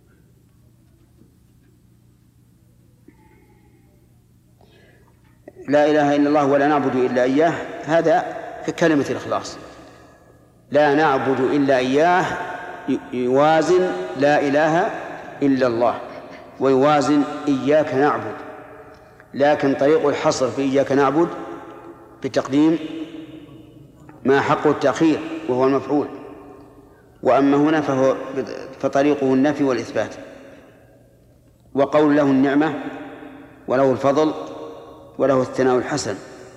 Speaker 1: لا إله إلا الله ولا نعبد إلا إياه، هذا ككلمة الإخلاص، لا نعبد إلا إياه يوازن لا إله إلا الله، ويوازن إياك نعبد، لكن طريق الحصر في إياك نعبد بتقديم ما حقه التأخير وهو المفعول، وأما هنا فهو فطريقه النفي والإثبات. وقول له النعمة وله الفضل وله الثناء الحسن.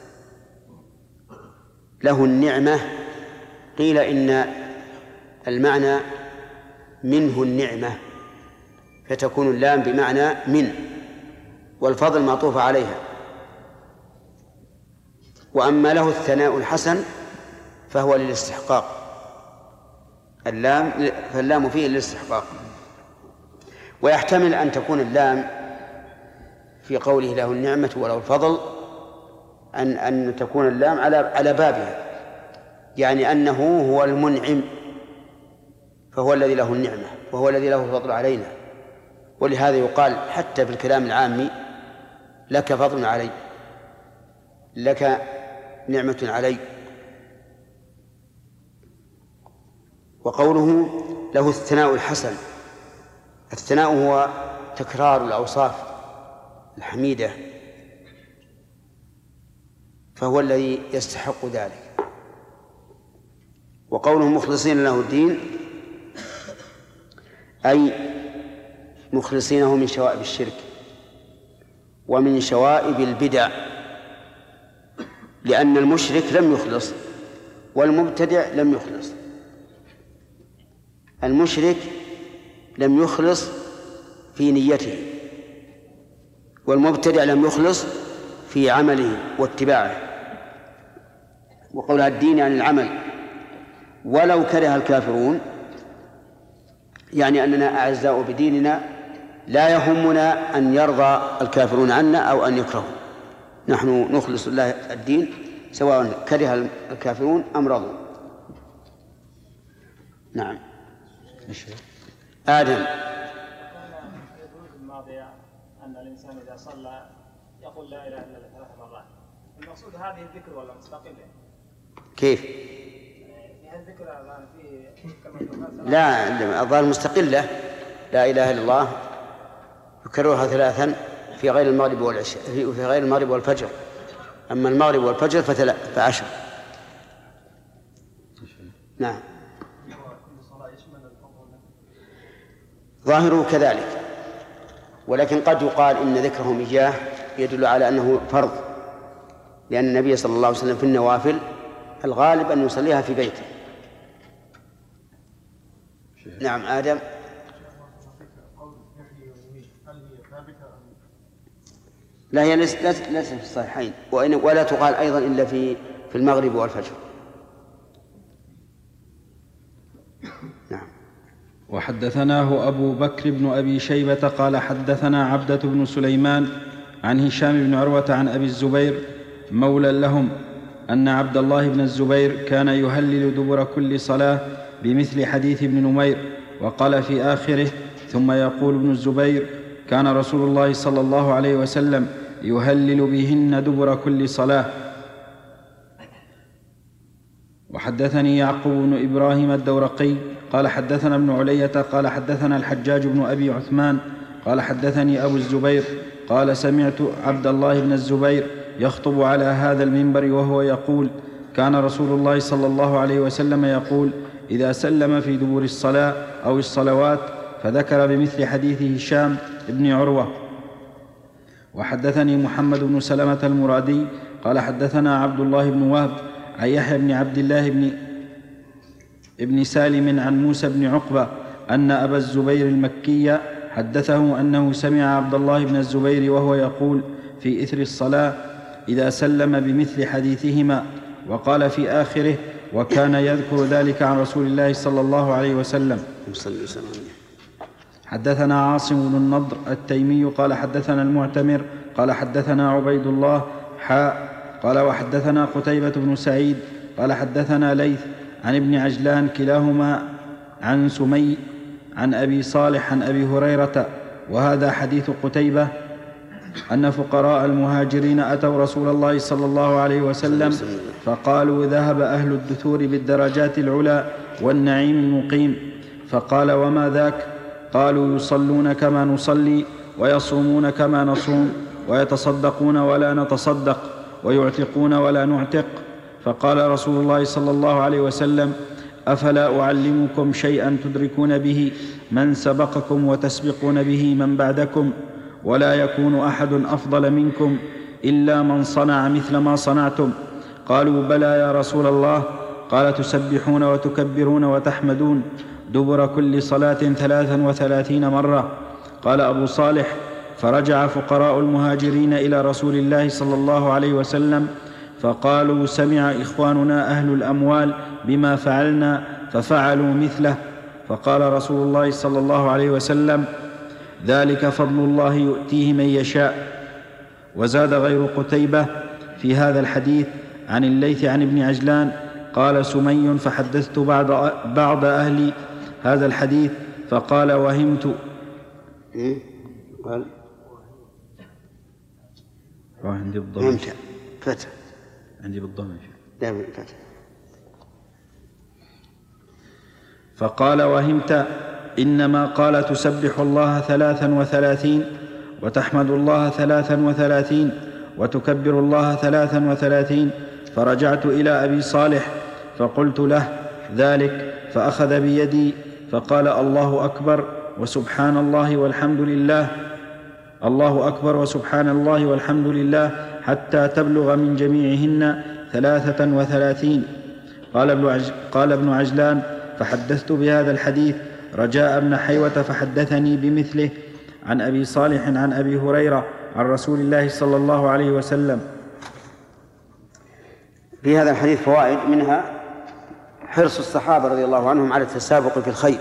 Speaker 1: له النعمة قيل إن المعنى منه النعمة، فتكون اللام بمعنى من، والفضل معطوف عليها. وأما له الثناء الحسن فهو للاستحقاق، اللام فاللام فيه للاستحقاق. ويحتمل أن تكون اللام في قوله له النعمة وله الفضل أن أن تكون اللام على على بابها، يعني أنه هو المنعم، فهو الذي له النعمة وهو الذي له الفضل علينا. ولهذا يقال حتى في الكلام العامي لك فضل علي، لك نعمة علي. وقوله له الثناء الحسن، الثناء هو تكرار الأوصاف الحميدة، فهو الذي يستحق ذلك. وقوله مخلصين له الدين أي مخلصينه من شوائب الشرك ومن شوائب البدع، لأن المشرك لم يخلص والمبتدع لم يخلص. المشرك لم يخلص في نيته، والمبتدع لم يخلص في عمله واتباعه. وقولها الدين يعني العمل. ولو كره الكافرون يعني أننا أعزاء بديننا، لا يهمنا أن يرضى الكافرون عنا أو أن يكرهوا، نحن نخلص الله الدين سواء كره الكافرون أم رضوا. نعم. آدم.
Speaker 8: الماضية أن الإنسان إذا صلى يقول لا إله إلا الله ثلاث مرات، المقصود هذه الذكر ولا مستقلة؟
Speaker 1: كيف؟
Speaker 8: الذكر الآن في
Speaker 1: لا، الظاهر مستقلة، لا إله إلا الله يكررها ثلاثا في غير المغرب والعشاء، في غير المغرب والفجر. أما المغرب والفجر فعشر. نعم. ظاهره كذلك، ولكن قد يقال إن ذكرهم إياه يدل على أنه فرض، لأن النبي صلى الله عليه وسلم في النوافل الغالب أن يصليها في بيته. نعم. آدم. لا، هي ليست في الصحيحين، ولا تقال أيضا إلا في في المغرب والفجر. نعم.
Speaker 2: وحدثناه أبو بكر بن أبي شيبة قال حدثنا عبدة بن سليمان عن هشام بن عروة عن أبي الزبير مولى لهم أن عبد الله بن الزبير كان يهلل دبر كل صلاة بمثل حديث ابن نمير. وقال في آخره: ثم يقول ابن الزبير: كان رسول الله صلى الله عليه وسلم يهلل بهن دبر كل صلاة. وحدثني يعقوب بن إبراهيم الدورقي قال حدثنا ابن علية قال حدثنا الحجاج بن أبي عثمان قال حدثني أبو الزبير قال: سمعت عبد الله بن الزبير يخطب على هذا المنبر وهو يقول: كان رسول الله صلى الله عليه وسلم يقول إذا سلم في دبر الصلاة أو الصلوات، فذكر بمثل حديث هشام بن عروة. وحدثني محمد بن سلمة المرادي قال حدثنا عبد الله بن وهب عن يحيى بن عبد الله بن ابن سالم عن موسى بن عقبة أن أبا الزبير المكي حدثه أنه سمع عبد الله بن الزبير وهو يقول في إثر الصلاة: إذا سلم بمثل حديثهما. وقال في آخره: وكان يذكر ذلك عن رسول الله صلى الله عليه وسلم. حدثنا عاصم بن النضر التيمي قال حدثنا المعتمر قال حدثنا عبيد الله حاء قال وحدثنا قتيبة بن سعيد قال حدثنا ليث عن ابن عجلان كلاهما عن سمي عن أبي صالح عن أبي هريرة. وهذا حديث قتيبة أن فقراء المهاجرين أتوا رسول الله صلى الله عليه وسلم فقالوا: ذهب أهل الدثور بالدرجات العلى والنعيم المقيم. فقال: وما ذاك؟ قالوا يصلون كما نصلي ويصومون كما نصوم ويتصدقون ولا نتصدق ويعتقون ولا نعتق. فقال رسول الله صلى الله عليه وسلم: أفلا أعلمكم شيئا تدركون به من سبقكم وتسبقون به من بعدكم، ولا يكون أحد أفضل منكم إلا من صنع مثل ما صنعتم؟ قالوا: بلى يا رسول الله. قال: تسبحون وتكبرون وتحمدون دبر كل صلاة ثلاثا وثلاثين مرة. قال أبو صالح: فرجع فقراء المهاجرين إلى رسول الله صلى الله عليه وسلم فقالوا: سمع إخواننا أهل الأموال بما فعلنا ففعلوا مثله. فقال رسول الله صلى الله عليه وسلم: ذلك فضل الله يؤتيه من يشاء. وزاد غير قتيبة في هذا الحديث عن الليث عن ابن عجلان قال: سمي فحدثت بعض, بعض أهل هذا الحديث فقال: وهمت.
Speaker 1: إيه؟ قال
Speaker 2: عندي بالضم
Speaker 1: فتح
Speaker 2: عندي بالضم
Speaker 1: لا بالفتح.
Speaker 2: فقال: وهمت، إنما قال: تسبح الله ثلاثا وثلاثين وتحمد الله ثلاثا وثلاثين وتكبر الله ثلاثا وثلاثين. فرجعت إلى أبي صالح فقلت له ذلك، فأخذ بيدي فقال: الله أكبر وسبحان الله والحمد لله، الله أكبر وسبحان الله والحمد لله، حتى تبلغ من جميعهن ثلاثة وثلاثين. قال ابن, عج... قال ابن عجلان: فحدثت بهذا الحديث رجاء بن حيوة فحدثني بمثله عن أبي صالح عن أبي هريرة عن رسول الله صلى الله عليه وسلم.
Speaker 1: في هذا الحديث فوائد، منها حرص الصحابة رضي الله عنهم على التسابق في الخير،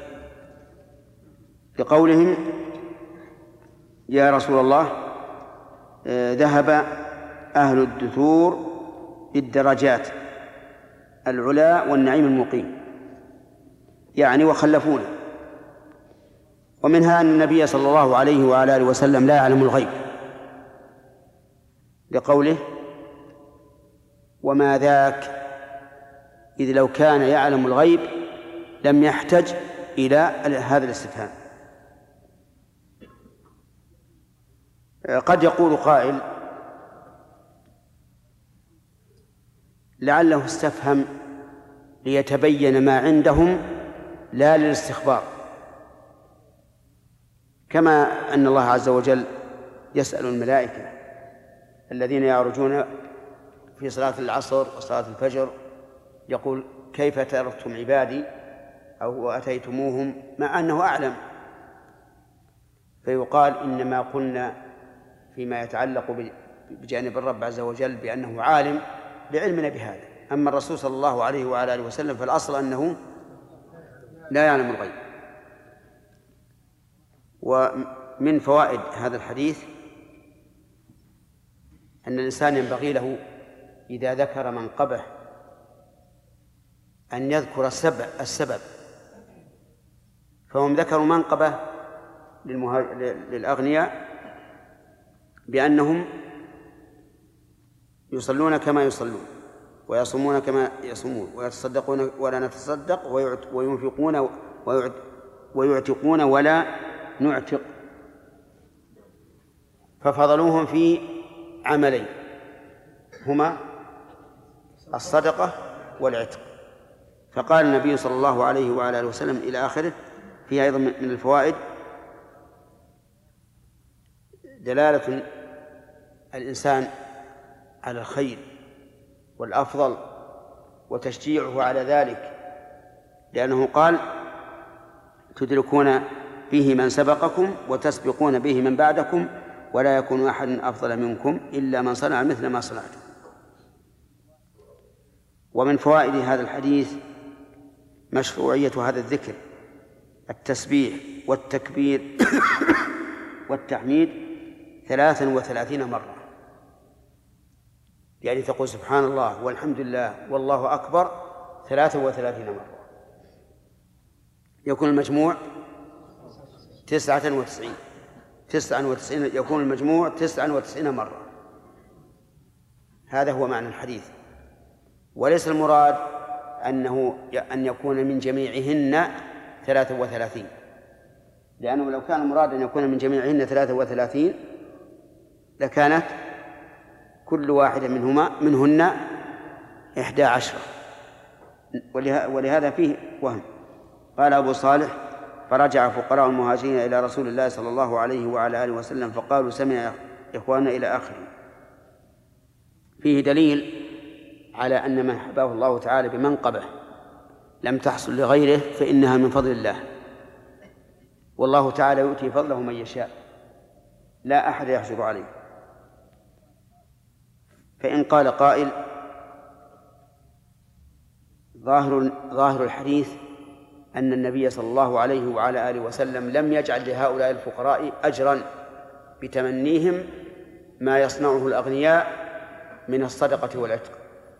Speaker 1: لقولهم: يا رسول الله، ذهب أهل الدثور بالدرجات العلا والنعيم المقيم، يعني وخلفونا. ومنها أن النبي صلى الله عليه وعلى آله وسلم لا يعلم الغيب، لقوله: وما ذاك، إذ لو كان يعلم الغيب لم يحتج إلى هذا الاستفهام. قد يقول قائل: لعله استفهم ليتبين ما عندهم لا للاستخبار، كما أن الله عز وجل يسأل الملائكة الذين يعرجون في صلاة العصر وصلاة الفجر، يقول: كيف تركتم عبادي أو أتيتموهم، مع أنه أعلم. فيقال: إنما قلنا فيما يتعلق بجانب الرب عز وجل بأنه عالم بعلمنا بهذا. أما الرسول صلى الله عليه وعلى آله وسلم فالأصل أنه لا يعلم الغيب. ومن فوائد هذا الحديث أن الإنسان ينبغي له إذا ذكر منقبه أن يذكر السبب, السبب فهم ذكروا منقبة للأغنياء بأنهم يصلون كما يصلون ويصومون كما يصومون ويتصدقون ولا نتصدق وينفقون ويعتقون ولا نعتق، ففضلوهم في عملين هما الصدقة والعتق. فقال النبي صلى الله عليه وعلى آله وسلم إلى آخره: فيها أيضا من الفوائد دلالة الإنسان على الخير والأفضل وتشجيعه على ذلك، لأنه قال: تدركون به من سبقكم وتسبقون به من بعدكم ولا يكون أحد أفضل منكم إلا من صنع مثل ما صنعتم. ومن فوائد هذا الحديث مشروعية هذا الذكر، التسبيح والتكبير والتحميد ثلاثا وثلاثين مرة، يعني تقول سبحان الله والحمد لله والله أكبر ثلاثا وثلاثين مرة، يكون المجموع تسعة وتسعين تسعة وتسعين يكون المجموع تسعة وتسعين مرة. هذا هو معنى الحديث، وليس المراد أنه أن يكون من جميعهن ثلاثة وثلاثين، لأنه لو كان المراد أن يكون من جميعهن ثلاثة وثلاثين لكانت كل واحدة منهما منهن إحدى عشرة، ولهذا فيه وهم. قال أبو صالح: فرجع فقراء المهاجرين إلى رسول الله صلى الله عليه وعلى آله وسلم فقالوا: سمع إخواننا إلى آخره. فيه دليل على أن من حباه الله تعالى بمنقبة لم تحصل لغيره فإنها من فضل الله، والله تعالى يؤتي فضله من يشاء، لا أحد يحجر عليه. فإن قال قائل: ظاهر ظاهر الحديث أن النبي صلى الله عليه وعلى آله وسلم لم يجعل لهؤلاء الفقراء أجرا بتمنيهم ما يصنعه الأغنياء من الصدقة والعتق.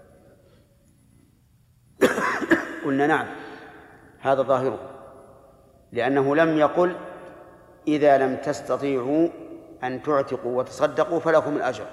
Speaker 1: قلنا نعم، هذا ظاهره، لأنه لم يقل: إذا لم تستطيعوا أن تعتقوا وتصدقوا فلكم الأجر.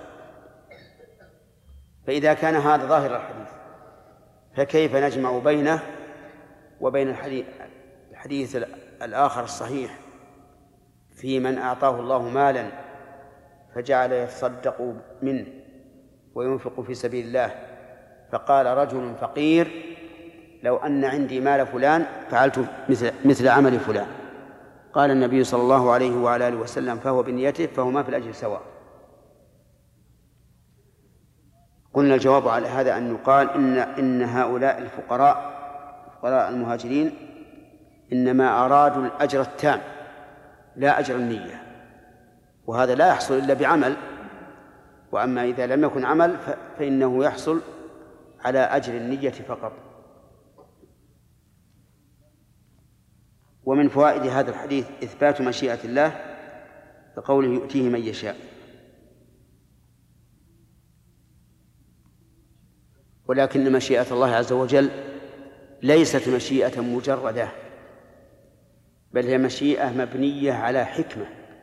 Speaker 1: فإذا كان هذا ظاهر الحديث فكيف نجمع بينه وبين الحديث, الحديث الآخر الصحيح في من أعطاه الله مالا فجعل يتصدق منه وينفق في سبيل الله، فقال رجل فقير: لو أن عندي مال فلان فعلت مثل, مثل عمل فلان. قال النبي صلى الله عليه وعلى آله وسلم: فهو بنيته فهما في الأجر سواء. قلنا الجواب على هذا أن يقال إن, إن هؤلاء الفقراء فقراء المهاجرين إنما أرادوا الأجر التام لا أجر النية، وهذا لا يحصل إلا بعمل، وأما إذا لم يكن عمل فإنه يحصل على أجر النية فقط. ومن فوائد هذا الحديث إثبات مشيئة الله بقوله: يؤتيه من يشاء. ولكن مشيئة الله عز وجل ليست مشيئة مجردة، بل هي مشيئة مبنية على حكمة،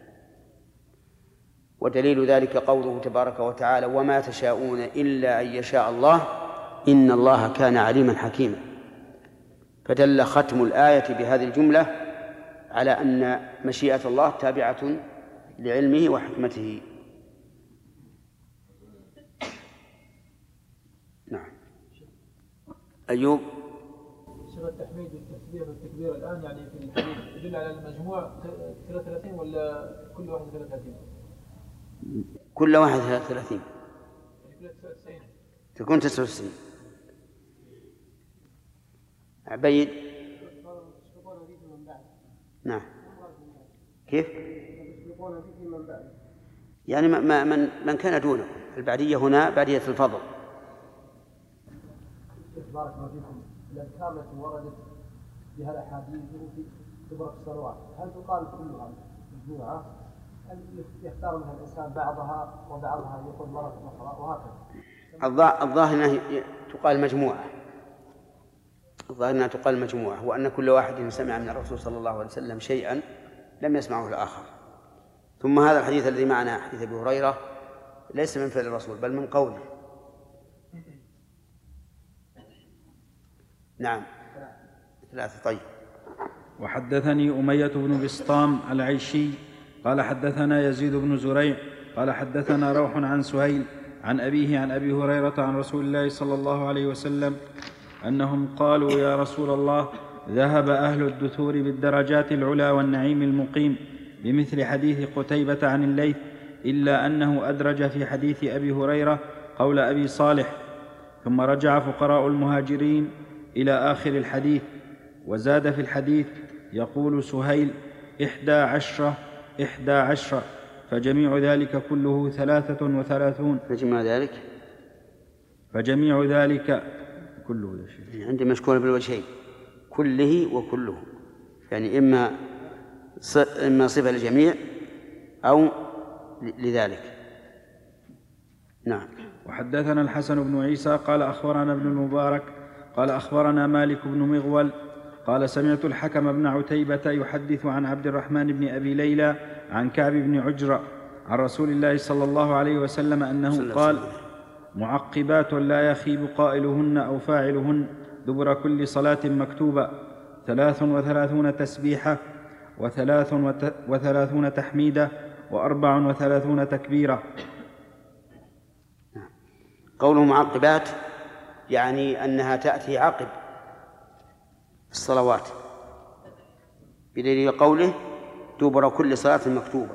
Speaker 1: ودليل ذلك قوله تبارك وتعالى: وما تشاءون إلا أن يشاء الله إن الله كان عليما حكيما. فدل ختم الآية بهذه الجملة على أن مشيئة الله تابعة لعلمه وحكمته. نعم. أيوب.
Speaker 4: صيغة التحميد والتكبير والتكبير الآن يعني في الحديث يدل على المجموع ثلاثة وثلاثين ولا كل واحد ثلاثة وثلاثين؟
Speaker 1: كل واحد ثلاثة وثلاثين تكون تسعة وتسعين. عبيد. نعم. كيف؟ يعني ما من من كان دونه. البعدية هنا بعدية الفضل.
Speaker 4: بارك الله فيكم. الأذكار التي وردت بها الأحاديث في كبر الصلوات هل تقال كلها مجموعة؟ هل يختار منها الإنسان بعضها وبعضها يقول مرة أخرى وهكذا؟
Speaker 1: الظاهر أنها تقال مجموعة. الظاهر أنها تقال مجموعة، وأن كل واحد سمع من الرسول صلى الله عليه وسلم شيئا لم يسمعه الآخر. ثم هذا الحديث الذي معنا حديث أبي هريرة ليس من فعل الرسول بل من قوله. نعم. ثلاثة. طيب.
Speaker 2: وحدثني أمية بن بسطام العيشي قال حدثنا يزيد بن زريع قال حدثنا روح عن سهيل عن أبيه عن أبي هريرة عن رسول الله صلى الله عليه وسلم أنهم قالوا: يا رسول الله، ذهب أهل الدثور بالدرجات العلى والنعيم المقيم بمثل حديث قتيبة عن الليث، إلا أنه أدرج في حديث أبي هريرة قول أبي صالح. ثم رجع فقراء المهاجرين إلى آخر الحديث، وزاد في الحديث: يقول سهيل إحدى عشرة إحدى عشرة، فجميع ذلك كله ثلاثة وثلاثون.
Speaker 1: فجميع ذلك
Speaker 2: فجميع ذلك كله يا شيخ
Speaker 1: عندي مشكور بالوجهين، كله وكله، يعني إما إما صفة للجميع أو لذلك. نعم.
Speaker 2: وحدثنا الحسن بن عيسى قال أخبرنا ابن المبارك قال أخبرنا مالك بن مغول قال سمعت الحكم بن عتيبة يحدث عن عبد الرحمن بن أبي ليلى عن كعب بن عجرة عن رسول الله صلى الله عليه وسلم أنه قال: معقبات لا يخيب قائلهن أو فاعلهن دبر كل صلاة مكتوبة ثلاث وثلاثون تسبيحة، وثلاث وثلاثون تحميدة وأربع وثلاثون تكبيرة.
Speaker 1: قوله معقبات يعني أنها تأتي عقب الصلوات، بدليل قوله دبر كل صلاة مكتوبة.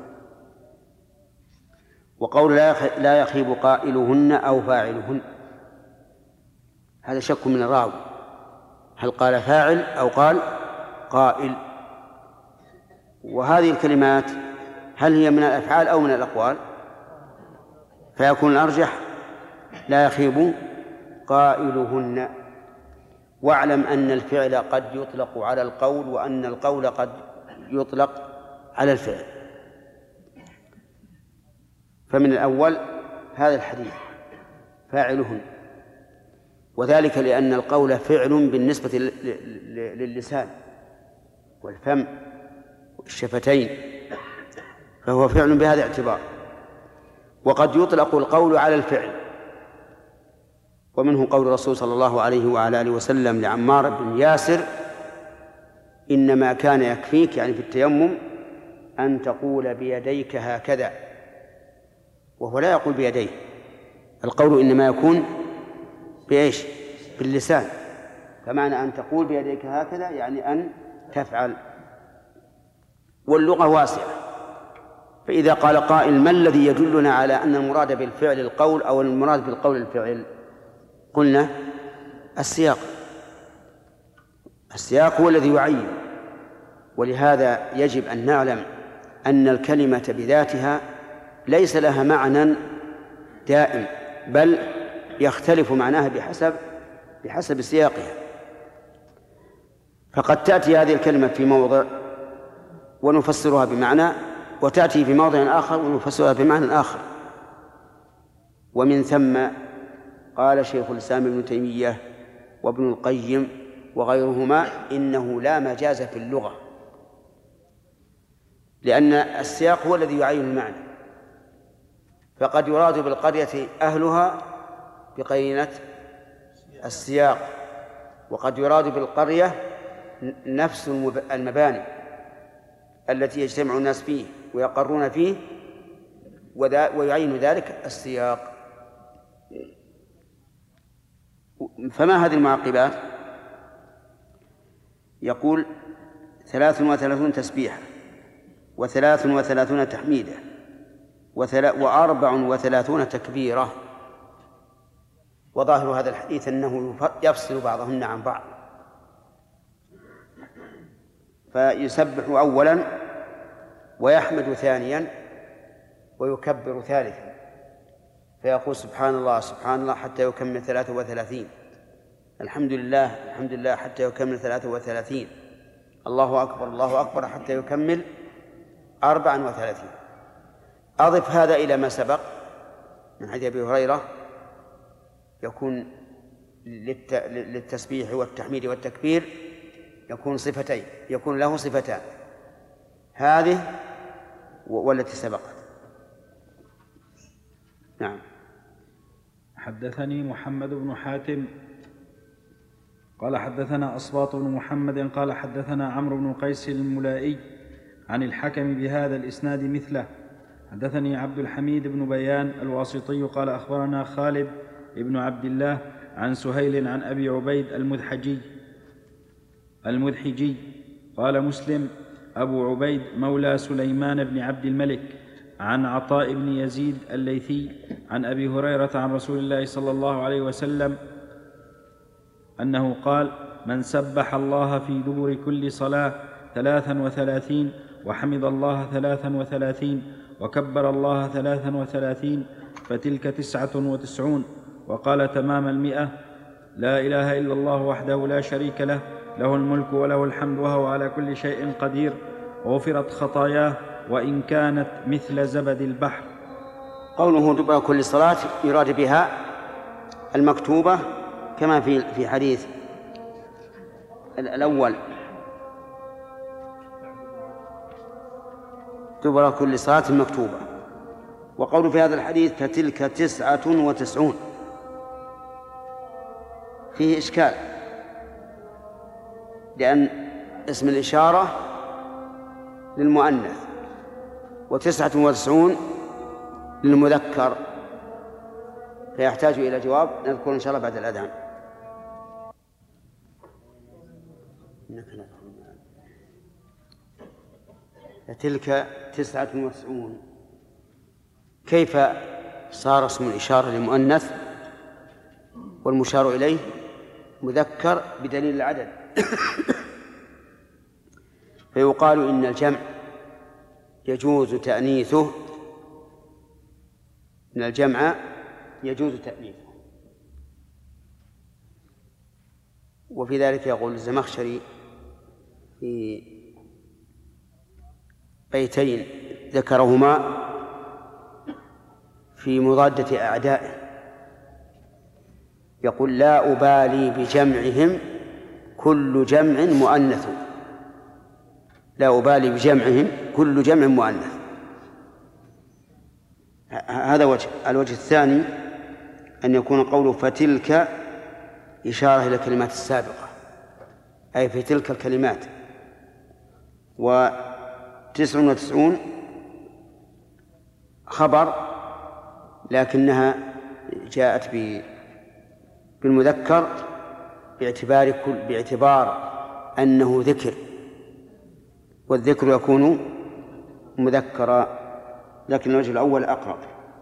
Speaker 1: وقول لا يخيب قائلهن أو فاعلهن، هذا شك من الراوي، هل قال فاعل أو قال قائل؟ وهذه الكلمات هل هي من الأفعال أو من الأقوال؟ فيكون الأرجح لا يخيب قائلهن. واعلم أن الفعل قد يطلق على القول، وأن القول قد يطلق على الفعل. فمن الأول هذا الحديث فاعلهن، وذلك لأن القول فعل بالنسبة للسان والفم والشفتين، فهو فعل بهذا الاعتبار. وقد يطلق القول على الفعل، ومنه قول الرسول صلى الله عليه وعلى آله وسلم لعمار بن ياسر: إنما كان يكفيك، يعني في التيمم، أن تقول بيديك هكذا، وهو لا يقول بيديه. القول إنما يكون بإيش؟ باللسان. فمعنى أن تقول بيديك هكذا يعني أن تفعل. واللغة واسعة، فإذا قال قائل ما الذي يدلنا على أن المراد بالفعل القول أو المراد بالقول الفعل؟ قلنا السياق، السياق هو الذي يعين. ولهذا يجب أن نعلم أن الكلمة بذاتها ليس لها معنى دائم، بل يختلف معناها بحسب بحسب سياقها. فقد تأتي هذه الكلمة في موضع ونفسرها بمعنى، وتأتي في موضع آخر ونفسرها بمعنى آخر. ومن ثم قال شيخ الإسلام ابن تيمية وابن القيم وغيرهما إنه لا مجاز في اللغة، لأن السياق هو الذي يعين المعنى. فقد يراد بالقرية أهلها بقرينة السياق، وقد يراد بالقرية نفس المباني التي يجتمع الناس فيه ويقرون فيه، ويعين ذلك السياق. فما هذه المعقبات؟ يقول ثلاث وثلاثون تسبيحة، وثلاث وثلاثون تحميدة، وأربع وثلاثون تكبيرة. وظاهر هذا الحديث أنه يفصل بعضهن عن بعض، فيسبح أولا ويحمد ثانيا ويكبر ثالثا، فيقول سبحان الله سبحان الله حتى يكمل ثلاثة وثلاثين، الحمد لله الحمد لله حتى يكمل ثلاثة وثلاثين، الله أكبر الله أكبر حتى يكمل أربعا وثلاثين. أضف هذا إلى ما سبق من حديث أبي هريرة، يكون للتسبيح والتحميد والتكبير يكون صفتين، يكون له صفتان، هذه والتي سبقت. نعم.
Speaker 2: حدثني محمد بن حاتم قال حدثنا أصباط بن محمد قال حدثنا عمرو بن قيس الملائي عن الحكم بهذا الإسناد مثله. حدثني عبد الحميد بن بيان الواسطي قال أخبرنا خالد بن عبد الله عن سهيل عن أبي عبيد المذحجي المذحجي قال مسلم أبو عبيد مولى سليمان بن عبد الملك عن عطاء بن يزيد الليثي عن أبي هريرة عن رسول الله صلى الله عليه وسلم أنه قال: من سبح الله في دبر كل صلاة ثلاثا وثلاثين وحمد الله ثلاثا وثلاثين وكبر الله ثلاثا وثلاثين فتلك تسعة وتسعون. وقال تمام المئة: لا إله إلا الله وحده لا شريك له، له الملك وله الحمد وهو على كل شيء قدير، غفرت خطاياه وإن كانت مثل زبد البحر.
Speaker 1: قوله دبر كل صلاة يراد بها المكتوبة كما في في حديث الأول دبر كل صلاة مكتوبة. وقول في هذا الحديث فتلك تسعة وتسعون فيه إشكال، لأن اسم الإشارة للمؤنث وتسعة وتسعون للمذكر، فيحتاج إلى جواب نذكر إن شاء الله بعد الأذان. تلك تسعة وتسعون كيف صار اسم الإشارة لمؤنث والمشار إليه مذكر بدليل العدد؟ فيقال إن الجمع يجوز تأنيثه، إن الجمع يجوز تأنيثه. وفي ذلك يقول الزمخشري في بيتين ذكرهما في مضادة أعدائه، يقول: لا أبالي بجمعهم كل جمع مؤنث. لا أبالي بجمعهم كل جمع مؤنث. هذا وجه. الوجه الثاني أن يكون قوله فتلك إشارة إلى الكلمات السابقة، أي في تلك الكلمات. وتسع وتسعون خبر لكنها جاءت بالمذكر باعتبار كل باعتبار أنه ذكر، والذكر يكون مذكرا، لكن الوجه الأول أقرب.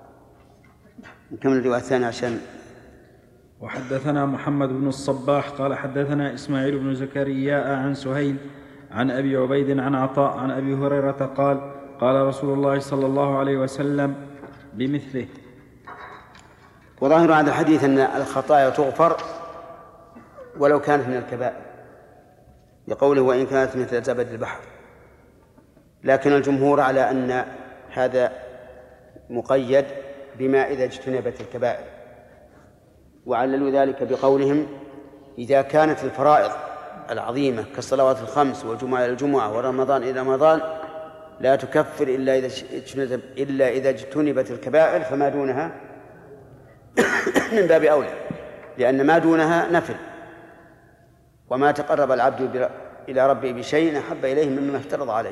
Speaker 1: نكمل الرواية الثانية عشان.
Speaker 2: وحدثنا محمد بن الصباح قال حدثنا إسماعيل بن زكريا عن سهيل عن أبي عبيد عن عطاء عن أبي هريرة قال: قال رسول الله صلى الله عليه وسلم بمثله.
Speaker 1: وظاهر هذا الحديث أن الخطايا تغفر ولو كانت من الكبائر، لقوله: وإن كانت مثل زبد البحر. لكن الجمهور على أن هذا مقيد بما إذا اجتنبت الكبائر، وعللوا ذلك بقولهم: إذا كانت الفرائض العظيمة كالصلوات الخمس والجمعة إلى الجمعة ورمضان إلى رمضان لا تكفر إلا إذا اجتنبت إلا إذا اجتنبت الكبائر، فما دونها من باب أولى، لأن ما دونها نفل، وما تقرب العبد إلى ربه بشيء أحب إليه مما افترض عليه.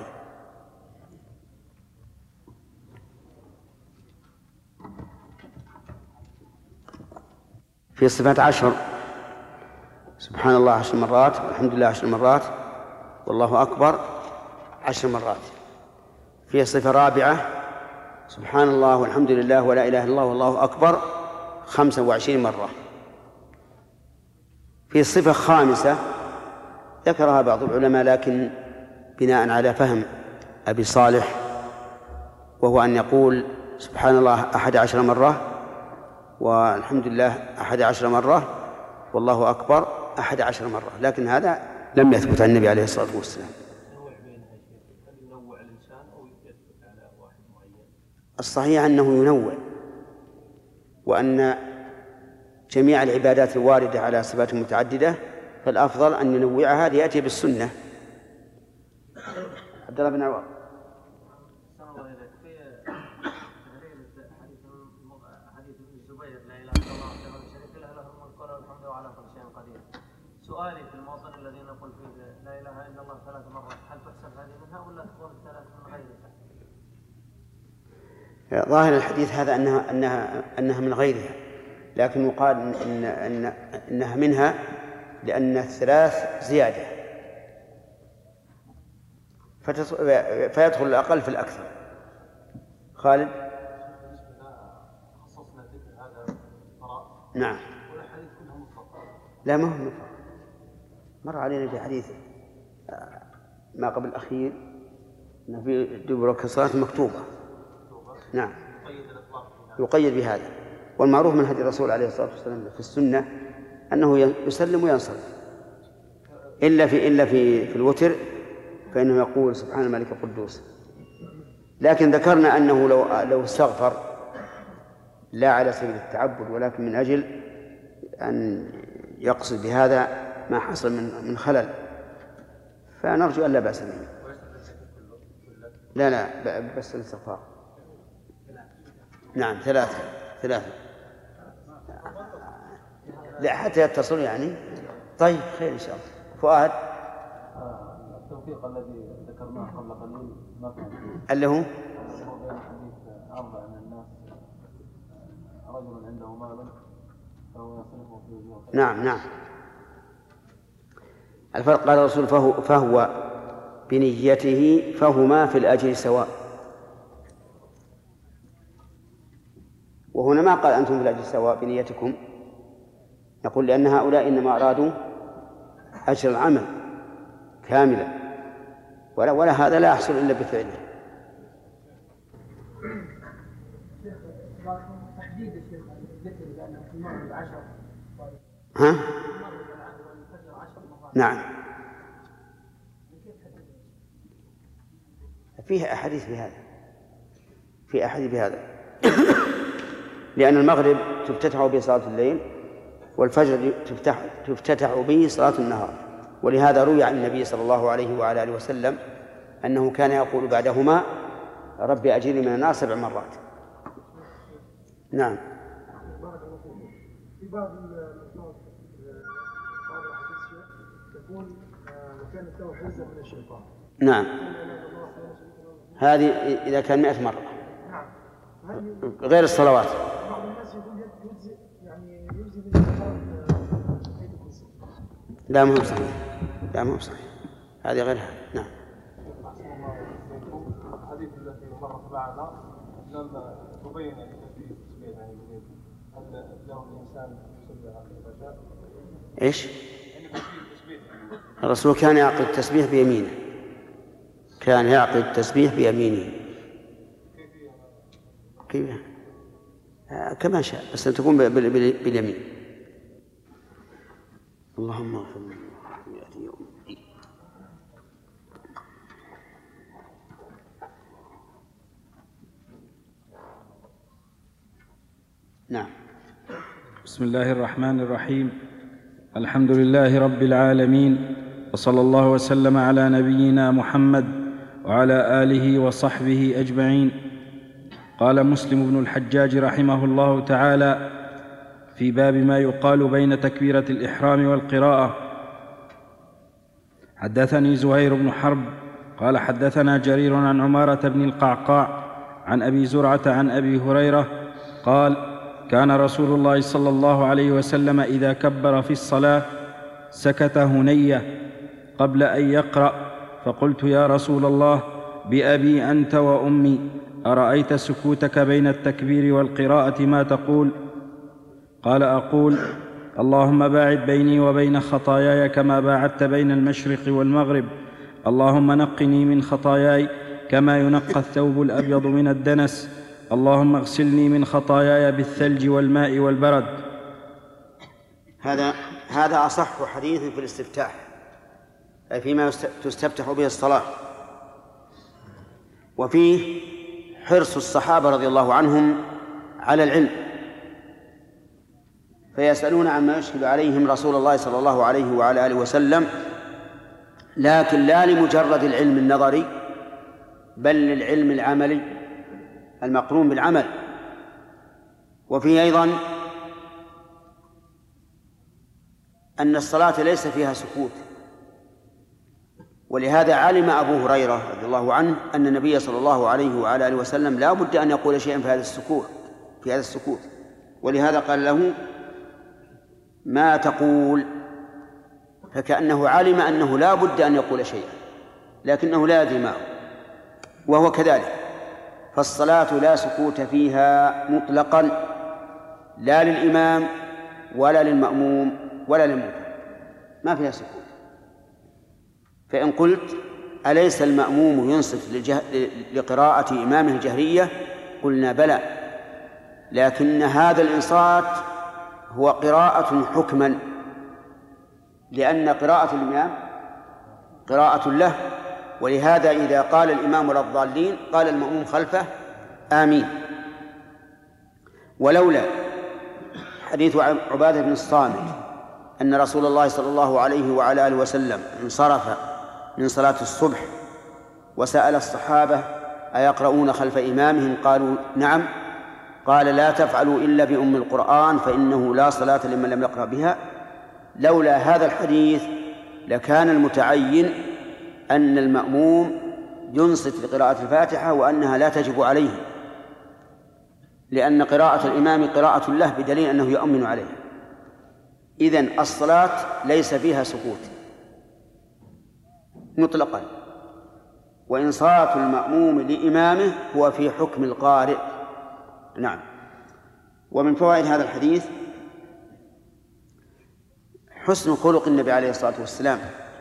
Speaker 1: في صفات عشر: سبحان الله عشر مرات، والحمد لله عشر مرات، والله أكبر عشر مرات. في صفة رابعة: سبحان الله والحمد لله ولا إله إلا الله والله أكبر خمسة وعشرين مرة. في صفة خامسة ذكرها بعض العلماء لكن بناء على فهم أبي صالح، وهو أن يقول سبحان الله أحد عشر مرة، والحمد لله أحد عشر مرة، والله أكبر أحد عشر مرة. لكن هذا لم يثبت عن النبي عليه الصلاة والسلام. الصحيح أنه ينوع، وأن جميع العبادات الواردة على صفات متعددة فالأفضل أن ينوعها ليأتي بالسنة. عبد الله بن عوض.
Speaker 4: سؤالي في الموطن الذي نقول فيه لا إله إلا الله ثلاث مرات، هل تحسب هذه منها ولا تكون الثلاث من غيرها؟
Speaker 1: ظاهر الحديث هذا أنها أنها أنها من غيرها، لكن يقال إن إن إنها منها لأن الثلاث زيادة، فيدخل الأقل في الأكثر. خالد. نعم. لا، ما هو مفرد. مر علينا في حديث ما قبل الأخير أن في دبر كسرات مكتوبة. نعم، يقيد بهذا. والمعروف من هدي الرسول عليه الصلاة والسلام في السنة أنه يسلم وينصرف، إلا في إلا في في الوتر فإنه يقول سبحان الملك القدوس. لكن ذكرنا أنه لو لو استغفر لا على سبيل التعبد ولكن من أجل أن يقصد بهذا ما حصل من من خلل، فنرجو أن لا بأس به. لا لا بس الاستغفار. نعم، ثلاثة ثلاثة لا حتى يتصل يعني. طيب خير إن شاء الله. فؤاد.
Speaker 9: التوفيق الذي ذكرناه قبل قليل ما كان
Speaker 1: اللي هو
Speaker 9: بين حديث أربع من الناس رجل عنده مال فهو يصرفه في وجوه.
Speaker 1: نعم نعم. الفرق قال الرسول فهو, فهو بنيته فهما في الأجر سواء، وهنا ما قال أنتم في الأجر سواء بنيتكم، نقول لأن هؤلاء إنما أرادوا أجر العمل كاملا، ولا, ولا هذا لا يحصل إلا بفعله.
Speaker 4: تحديد الشيخ الذكر لأنه في المغرب عشر.
Speaker 1: ها؟ نعم. فيها أحاديث بهذا، في أحاديث بهذا لأن المغرب تفتتح به صلاة الليل، والفجر تفتح تفتتح به صلاة النهار، ولهذا روي عن النبي صلى الله عليه وعلى آله وسلم أنه كان يقول بعدهما رب أجرني من النار سبع مرات. نعم.
Speaker 10: في بعض بعض الأحاديث يقول وكانت له حزة من الشيطان.
Speaker 1: نعم. هذه إذا كان مئة مرة.
Speaker 10: نعم.
Speaker 1: غير الصلوات.
Speaker 10: بعض الناس يقول يجزي يعني يجزي بالإنكار حيث الكرسي.
Speaker 1: لا مو صحيح، لا مو صحيح، هذه غير هذا. نعم.
Speaker 9: الحديث الذي مر معنا لم تبين يعني كيفية التسبيح يعني هل له الإنسان يسبح كيف شاء؟
Speaker 1: إيش؟
Speaker 9: يعني كيفية التسبيح.
Speaker 1: الرسول كان يعقد التسبيح بيمينه، كان يعقد التسبيح بيمينه. كيف؟ آه كما شاء، بس أن تكون باليمين. اللهم اغفر لنا وارحمنا يوم الدين. نعم.
Speaker 2: بسم الله الرحمن الرحيم. الحمد لله رب العالمين، وصلى الله وسلم على نبينا محمد وعلى آله وصحبه أجمعين. قال مسلم بن الحجاج رحمه الله تعالى في باب ما يقال بين تكبيرة الإحرام والقراءة: حدثني زهير بن حرب قال حدثنا جرير عن عمارة بن القعقاع عن أبي زرعة عن أبي هريرة قال: كان رسول الله صلى الله عليه وسلم إذا كبر في الصلاة سكت هنية قبل أن يقرأ، فقلت: يا رسول الله، بأبي أنت وأمي، أرأيت سكوتك بين التكبير والقراءة ما تقول؟ قال: أقول: اللهم باعد بيني وبين خطاياي كما باعدت بين المشرق والمغرب، اللهم نقني من خطاياي كما ينقى الثوب الأبيض من الدنس، اللهم اغسلني من خطاياي بالثلج والماء والبرد.
Speaker 1: هذا هذا أصح حديث في الاستفتاح، أي فيما تستفتح به الصلاة، وفيه حرص الصحابة رضي الله عنهم على العلم، فيسألون عما يشكل عليهم رسول الله صلى الله عليه وعلى آله وسلم، لكن لا لمجرد العلم النظري، بل للعلم العملي المقرون بالعمل. وفيه أيضا أن الصلاة ليس فيها سكوت، ولهذا علم أبو هريرة رضي الله عنه أن النبي صلى الله عليه وعلى آله وسلم لا بد أن يقول شيئا في هذا السكوت في هذا السكوت ولهذا قال له: ما تقول؟ فكأنه علم أنه لا بد أن يقول شيئا، لكنه لا يدري ما هو، وهو كذلك. فالصلاة لا سكوت فيها مطلقا، لا للإمام ولا للمأموم ولا للمنفرد، ما فيها سكوت. فإن قلت: أليس المأموم ينصت للجه... لقراءة إمامه الجهرية؟ قلنا: بلى، لكن هذا الإنصات هو قراءة حكما، لأن قراءة الإمام قراءة له، ولهذا إذا قال الإمام ولا الضالين قال المأموم خلفه: آمين. ولولا حديث عبادة بن الصامت أن رسول الله صلى الله عليه وعلى آله وسلم انصرف من صلاة الصبح وسأل الصحابة: أيقرؤون خلف إمامهم؟ قالوا: نعم. قال: لا تفعلوا إلا بأم القرآن فإنه لا صلاة لمن لم يقرأ بها. لولا هذا الحديث لكان المتعين أن المأموم ينصت لقراءة الفاتحة وأنها لا تجب عليه، لأن قراءة الإمام قراءة له بدليل أنه يؤمن عليه. إذن الصلاة ليس فيها سكوت مطلقا، وإنصات المأموم لإمامه هو في حكم القارئ. نعم. ومن فوائد هذا الحديث حسن خلق النبي عليه الصلاة والسلام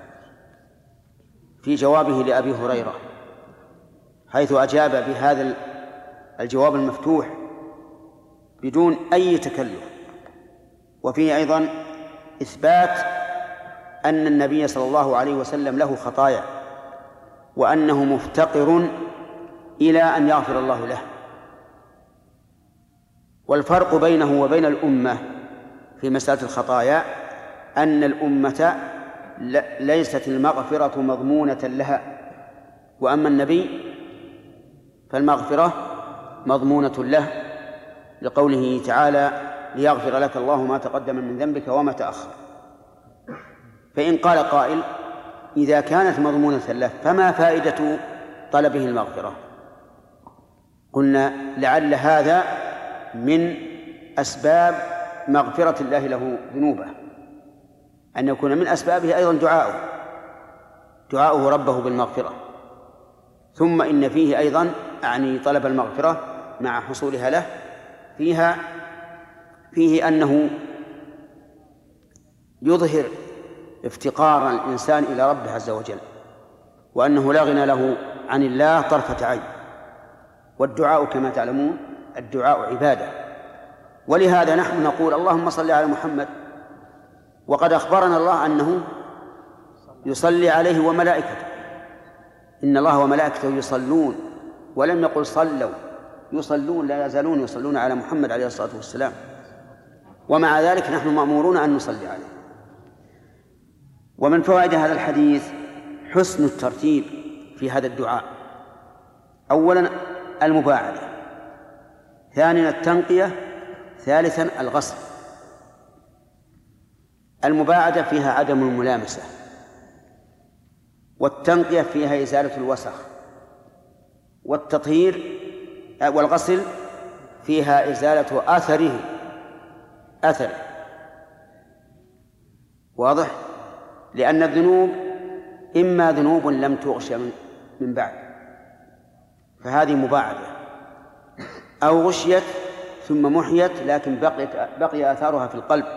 Speaker 1: في جوابه لأبي هريرة، حيث أجاب بهذا الجواب المفتوح بدون أي تكلف. وفيه أيضا إثبات أن النبي صلى الله عليه وسلم له خطايا، وأنه مفتقر إلى أن يغفر الله له. والفرق بينه وبين الأمة في مسألة الخطايا أن الأمة ليست المغفرة مضمونة لها، وأما النبي فالمغفرة مضمونة له، لقوله تعالى: ليغفر لك الله ما تقدم من ذنبك وما تأخر. فإن قال قائل: إذا كانت مضمونة له فما فائدة طلبه المغفرة؟ قلنا لعل هذا من أسباب مغفرة الله له ذنوبه، أن يكون من أسبابه أيضا دعاؤه دعاؤه ربه بالمغفرة. ثم إن فيه أيضا أعني طلب المغفرة مع حصولها له فيها فيه أنه يظهر افتقار الإنسان إلى ربه عز وجل، وأنه لا غنى له عن الله طرفة عين. والدعاء كما تعلمون الدعاء عبادة، ولهذا نحن نقول: اللهم صل على محمد، وقد أخبرنا الله أنه يصلي عليه وملائكته، إن الله وملائكته يصلون، ولم يقل صلوا، يصلون، لا يزالون يصلون على محمد عليه الصلاة والسلام، ومع ذلك نحن مأمورون أن نصلي عليه. ومن فوائد هذا الحديث حسن الترتيب في هذا الدعاء: أولا المباعدة، ثانيا التنقية، ثالثا الغسل. المباعدة فيها عدم الملامسة، والتنقية فيها إزالة الوسخ، والتطهير والغسل فيها إزالة أثره أثر واضح؟ لأن الذنوب إما ذنوب لم تغش من بعد فهذه مباعدة، أو غشيت ثم محيت لكن بقيت بقي آثارها في القلب،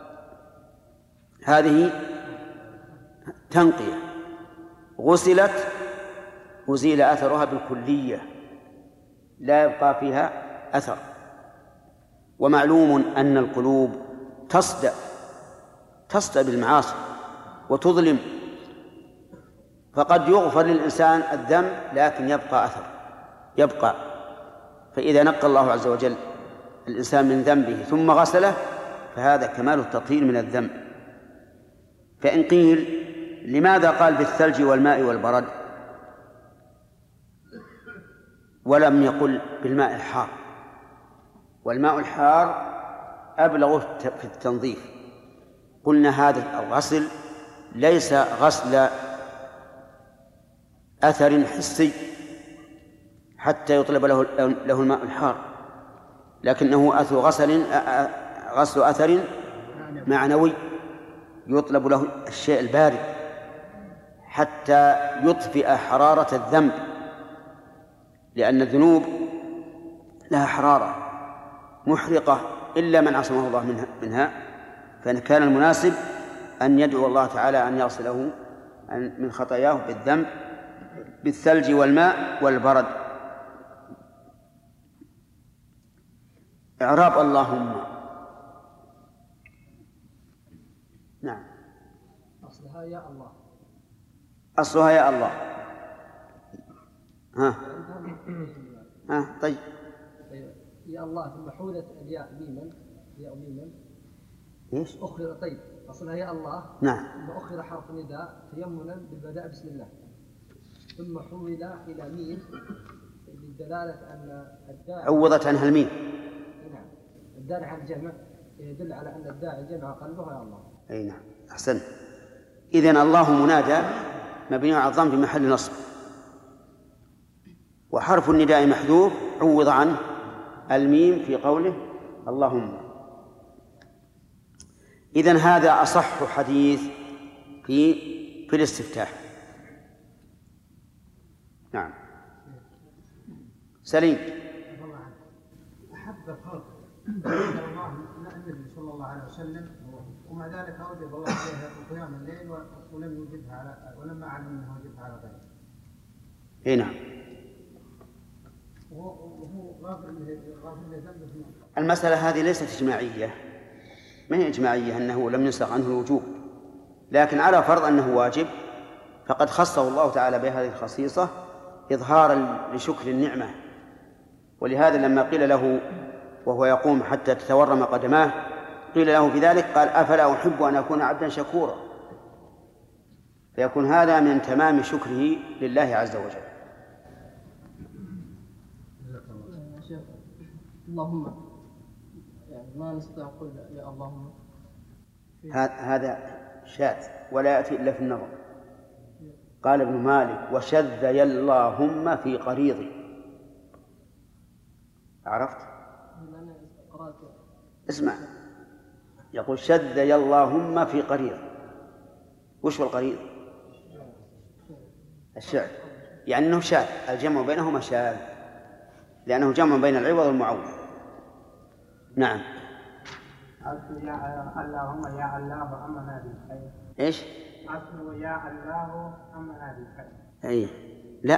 Speaker 1: هذه تنقية. غسلت أزيل أثرها بالكلية، لا يبقى فيها أثر. ومعلوم أن القلوب تصدأ تصدأ بالمعاصي وتظلم، فقد يغفر للإنسان الذنب لكن يبقى أثر يبقى فإذا نقى الله عز وجل الإنسان من ذنبه ثم غسله فهذا كمال التطهير من الذنب. فإن قيل لماذا قال بالثلج والماء والبرد ولم يقل بالماء الحار؟ والماء الحار أبلغ في التنظيف. قلنا هذا الغسل ليس غسل أثر حسي حتى يطلب له له الماء الحار، لكنه أثر غسل غسل أثر معنوي يطلب له الشيء البارد حتى يطفئ حرارة الذنب، لأن الذنوب لها حرارة محرقة إلا من عصمه الله منها, منها فكان المناسب أن يدعو الله تعالى أن يغسله من خطاياه بالذنب بالثلج والماء والبرد. إعراب اللهم. نعم.
Speaker 4: أصلها يا الله.
Speaker 1: أصلها يا الله. ها. ها طيب.
Speaker 4: يا الله ثم حولت الياء ميما ياء ميما.
Speaker 1: إيش؟
Speaker 4: أخر طيب أصلها يا الله.
Speaker 1: نعم.
Speaker 4: ثم أخر حرف نداء تيمنا بالبداء بسم الله، ثم حول إلى ميم للدلالة أن الداعي
Speaker 1: عوضت عنها الميم.
Speaker 4: نعم. الداعي على الجمع يدل على أن الداعي جمع قلبه يا الله.
Speaker 1: أي نعم أحسن. إذن الله منادى مبني على الضم في محل نصب، وحرف النداء محذوف عوض عنه الميم في قوله اللهم. إذن هذا أصح حديث في في الاستفتاح. نعم. سليم.
Speaker 3: أحب الخلق إلى الله النبي صلى الله عليه وسلم، ومع ذلك أوجب الله عليها قيام الليل ولم يوجبها على ولم أعلم أنه وجبها على غيره.
Speaker 1: إيه نعم.
Speaker 3: وهو غافر لذنبه.
Speaker 1: المسألة هذه ليست إجماعية، ما هي إجماعية أنه لم ينسخ عنه الوجوب، لكن على فرض أنه واجب فقد خصه الله تعالى بهذه الخصيصة إظهارا لشكر النعمة. ولهذا لما قيل له وهو يقوم حتى تتورم قدماه قيل له في ذلك قال أفلا أحب أن أكون عبدا شكورا، فيكون هذا من تمام شكره لله عز وجل.
Speaker 11: اللهم يعني ما نستطيع نقول يا اللهم.
Speaker 1: هذا شاذ ولا يأتي إلا في النظر. قال ابن مالك وشذ يا اللهم في قريضي. عرفت؟ اسمع، يقول شذ يا اللهم في قريض. وش هو القريض؟ الشعر، يعني أنه شاذ، الجمع بينهما شاذ لأنه جمع بين العوض والمعوض. نعم.
Speaker 3: اللهم يا الله أمنا بالخير.
Speaker 1: إيش؟
Speaker 3: أصله يا الله أمنا بالخير.
Speaker 1: أي لا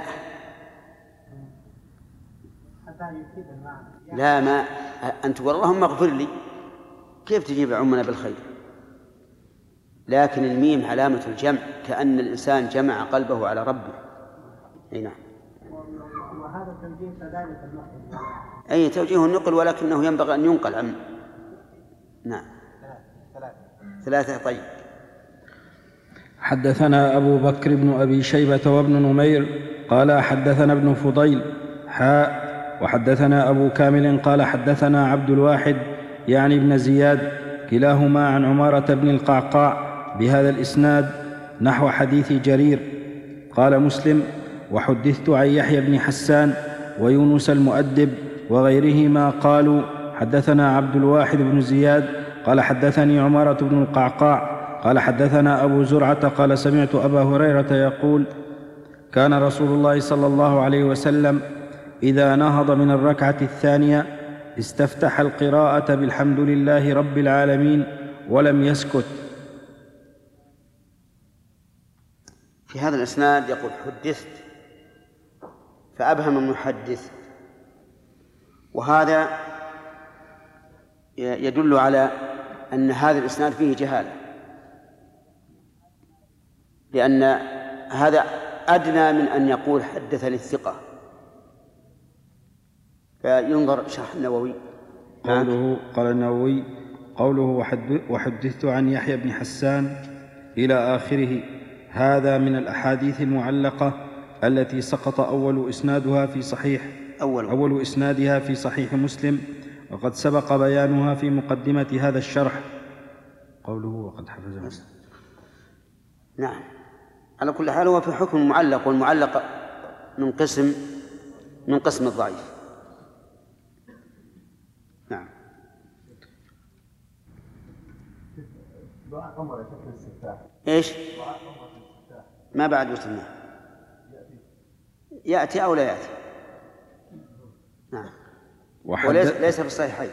Speaker 3: حتى يفيد المعنى.
Speaker 1: لا، ما أنت اللهم اغفر لي، كيف تجيب عمنا بالخير؟ لكن الميم علامة الجمع، كأن الإنسان جمع قلبه على ربه. أي نعم.
Speaker 3: وهذا توجيه كذلك النقل.
Speaker 1: أي توجيه النقل، ولكنه ينبغي أن ينقل عن. نعم. ثلاثة. ثلاثة. طيب.
Speaker 2: حدثنا أبو بكر بن أبي شيبة وابن نمير قال حدثنا ابن فضيل حاء وحدثنا أبو كامل قال حدثنا عبد الواحد يعني ابن زياد كلاهما عن عمارة بن القعقاع بهذا الإسناد نحو حديث جرير. قال مسلم وحدثت عن يحيى بن حسان ويونس المؤدب وغيرهما قالوا حدثنا عبد الواحد بن زياد قال حدثني عمارة بن القعقاع قال حدثنا أبو زرعة قال سمعت أبا هريرة يقول كان رسول الله صلى الله عليه وسلم إذا نهض من الركعة الثانية استفتح القراءة بالحمد لله رب العالمين ولم يسكت.
Speaker 1: في هذا الإسناد يقول حدثت، فأبهم المحدث، وهذا يدل على أن هذا الإسناد فيه جهالة، لأن هذا أدنى من أن يقول حدثني الثقة. فينظر شرح النووي.
Speaker 2: قوله قال النووي قوله وحدثت عن يحيى بن حسان إلى آخره، هذا من الأحاديث المعلقة التي سقط أول إسنادها في صحيح
Speaker 1: أول,
Speaker 2: أول إسنادها في صحيح مسلم، وقد سبق بيانها في مقدمة هذا الشرح. قوله وقد حفظه.
Speaker 1: نعم. على كل حال هو في حكم المعلق، والمعلق من قسم من قسم الضعيف. نعم.
Speaker 9: دعاء عمر يشكل الاستفتاح.
Speaker 1: ايش؟
Speaker 9: دعاء عمر الاستفتاح.
Speaker 1: ما بعد وسلم. يأتي أو لا يأتي. نعم. وليس ليس في الصحيحين،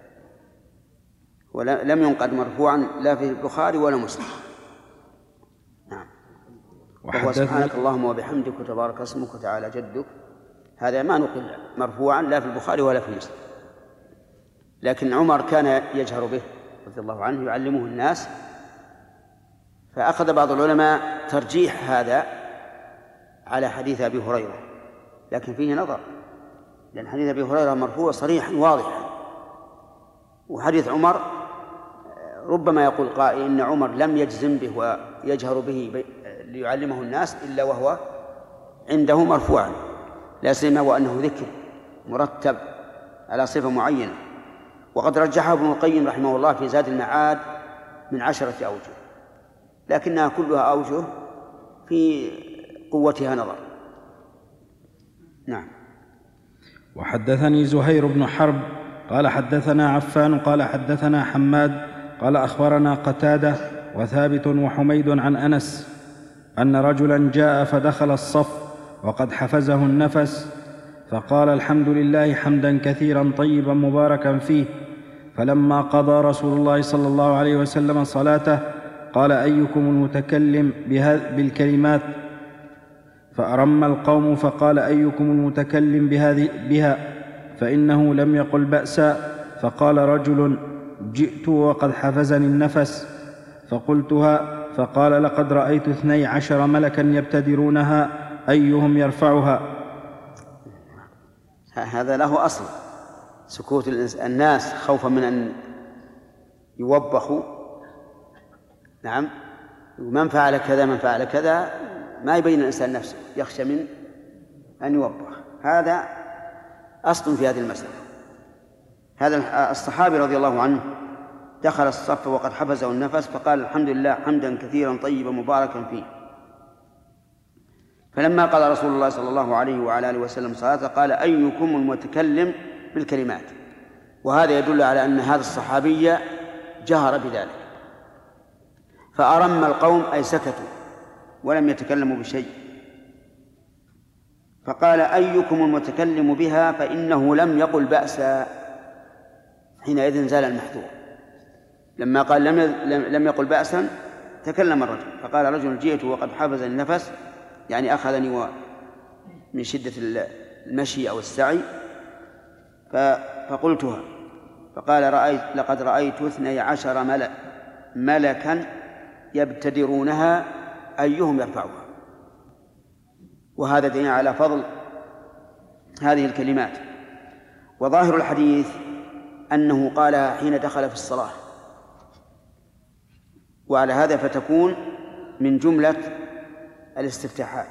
Speaker 1: ولم ينقد مرفوعا لا في البخاري ولا مسلم. نعم. وهو سبحانك اللهم وبحمدك وتبارك اسمك وتعالى جدك، هذا ما نقل مرفوعا لا في البخاري ولا في مسلم، لكن عمر كان يجهر به رضي الله عنه يعلمه الناس، فأخذ بعض العلماء ترجيح هذا على حديث أبي هريرة، لكن فيه نظر، لأن حديث أبي هريرة مرفوع صريحا واضحا، وحديث عمر ربما يقول قائل إن عمر لم يجزم به ويجهر به ليعلمه الناس إلا وهو عنده مرفوعا، لا سيما وأنه ذكر مرتب على صفة معينة. وقد رجحه ابن القيم رحمه الله في زاد المعاد من عشرة أوجه، لكنها كلها أوجه في قوتها نظر. نعم.
Speaker 2: وحدثني زهير بن حرب قال حدثنا عفان قال حدثنا حماد قال أخبرنا قتادة وثابت وحميد عن أنس أن رجلا جاء فدخل الصف وقد حفزه النفس فقال الحمد لله حمدا كثيرا طيبا مباركا فيه، فلما قضى رسول الله صلى الله عليه وسلم صلاته قال أيكم المتكلم بالكلمات؟ فأرم القوم فقال أيكم المتكلم بهذه بها فإنه لم يقل بأسا. فقال رجل جئت وقد حفزني النفس فقلتها، فقال لقد رأيت اثني عشر ملكا يبتدرونها أيهم يرفعها.
Speaker 1: هذا له أصل، سكوت الناس خوفا من أن يوبخوا. نعم، من فعل كذا من فعل كذا، ما يبين الإنسان نفسه، يخشى من أن يوبخ. هذا أصل في هذه المسألة. هذا الصحابي رضي الله عنه دخل الصف وقد حفزه النفس فقال الحمد لله حمدا كثيرا طيبا مباركا فيه، فلما قال رسول الله صلى الله عليه وعلى آله وسلم صلاته قال أيكم المتكلم بالكلمات. وهذا يدل على أن هذا الصحابي جهر بذلك، فأرم القوم أي سكتوا ولم يتكلموا بشيء. فقال أيكم المتكلم بها فإنه لم يقل بأسا. حينئذ زال المحذور، لما قال لم لم يقل بأسا تكلم الرجل، فقال رجل جئت وقد حفظ النفس، يعني أخذني من شدة المشي أو السعي فقلتها، فقال رأيت لقد رأيت اثني عشر ملك ملكا يبتدرونها أيهم يرفعها. وهذا دليل على فضل هذه الكلمات. وظاهر الحديث أنه قالها حين دخل في الصلاة، وعلى هذا فتكون من جملة الاستفتاحات.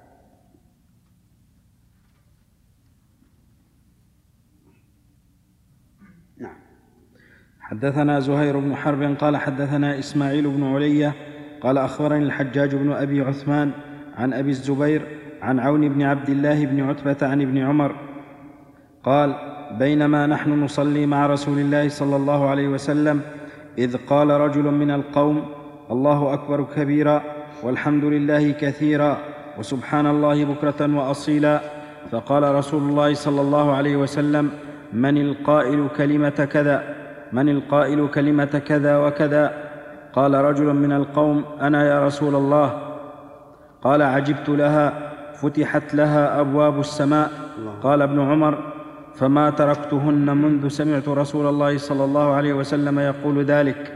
Speaker 2: نعم. حدثنا زهير بن حرب قال حدثنا إسماعيل بن علية قال أخبرني الحجاج بن أبي عثمان عن أبي الزبير عن عون بن عبد الله بن عتبة عن ابن عمر قال بينما نحن نصلي مع رسول الله صلى الله عليه وسلم إذ قال رجل من القوم الله أكبر كبيرا والحمد لله كثيرا وسبحان الله بكرة وأصيلا. فقال رسول الله صلى الله عليه وسلم من القائل كلمة كذا من القائل كلمة كذا وكذا؟ قال رجل من القوم أنا يا رسول الله. قال عجبت لها فتحت لها أبواب السماء. قال ابن عمر فما تركتهن منذ سمعت رسول الله صلى الله عليه وسلم يقول ذلك.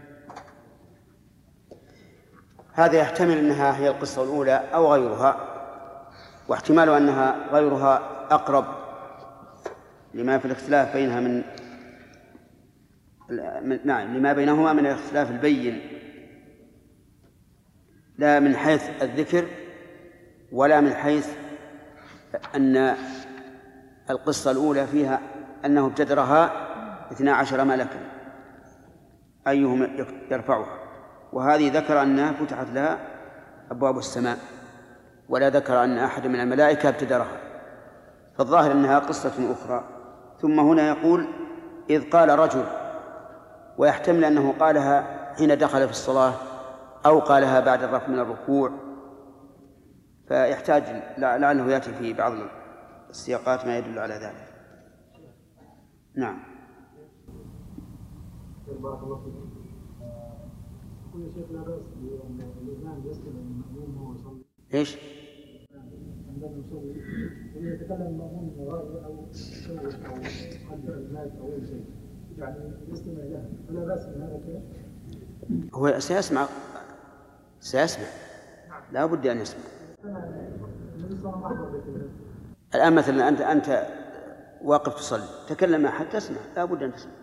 Speaker 1: هذا يحتمل أنها هي القصة الأولى أو غيرها، واحتمال أنها غيرها أقرب لما في الاختلاف بينها من نعم لما بينهما من الاختلاف البين، لا من حيث الذكر ولا من حيث أن القصة الأولى فيها أنه ابتدرها اثنا عشر ملكا أيهم يرفعها، وهذه ذكر أنها فتحت لها أبواب السماء، ولا ذكر أن أحد من الملائكة ابتدرها، فالظاهر أنها قصة أخرى. ثم هنا يقول إذ قال رجل، ويحتمل أنه قالها حين دخل في الصلاة أو قالها بعد الرفع من الركوع، فيحتاج لعله يأتي في بعض السياقات ما يدل على ذلك. نعم.
Speaker 10: بارك الله فيك. يقول يا شيخ لا بأس بأن الإمام يستمع للمأموم وهو يصلي.
Speaker 1: إيش؟
Speaker 10: عندما يصلي أن يتكلم المأموم غائب أو يشوش أو قد المات أو أي شيء، يعني يستمع له، فلا بأس بهذا الكلام؟
Speaker 1: هو سيسمع سيسمع لا بد أن يسمع. الآن مثلا أنت أنت واقف تصلي تكلم أحد تسمع، لا بد أن تسمع.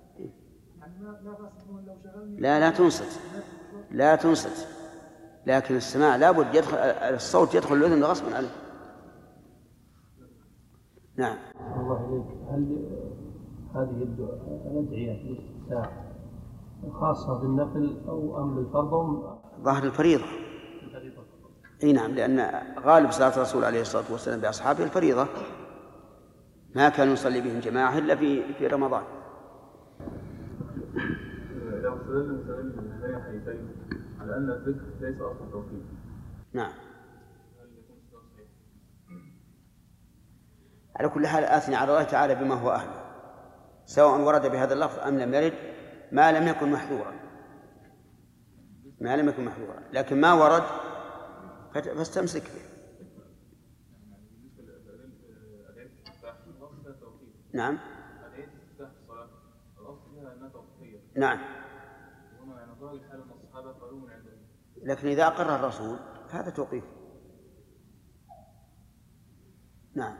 Speaker 1: لا لا تنصت لا تنصت لكن السماع لا بد يدخل الصوت يدخل الأذن غصبا عليه. نعم.
Speaker 12: الله إليك، هل هذه الأدعية الاستفتاح خاصة بالنفل أو أم بالفرض؟
Speaker 1: ظاهر الفريضة. اي نعم، لأن غالب صلاة الرسول عليه الصلاة والسلام بأصحابه الفريضة. ما كان يصلي بهم جماعة إلا في في رمضان.
Speaker 13: لو استدل مثال من هذين الحديثين على أن الذكر ليس أصلا توحيد.
Speaker 1: نعم. على كل حال آثني على الله تعالى بما هو أهله، سواء ورد بهذا اللفظ أم لم يرد، ما لم يكن محذورا، ما لم يكن محذورا، لكن ما ورد فاستمسك به. نعم. نعم. لكن إذا أقر الرسول هذا توقيف. نعم.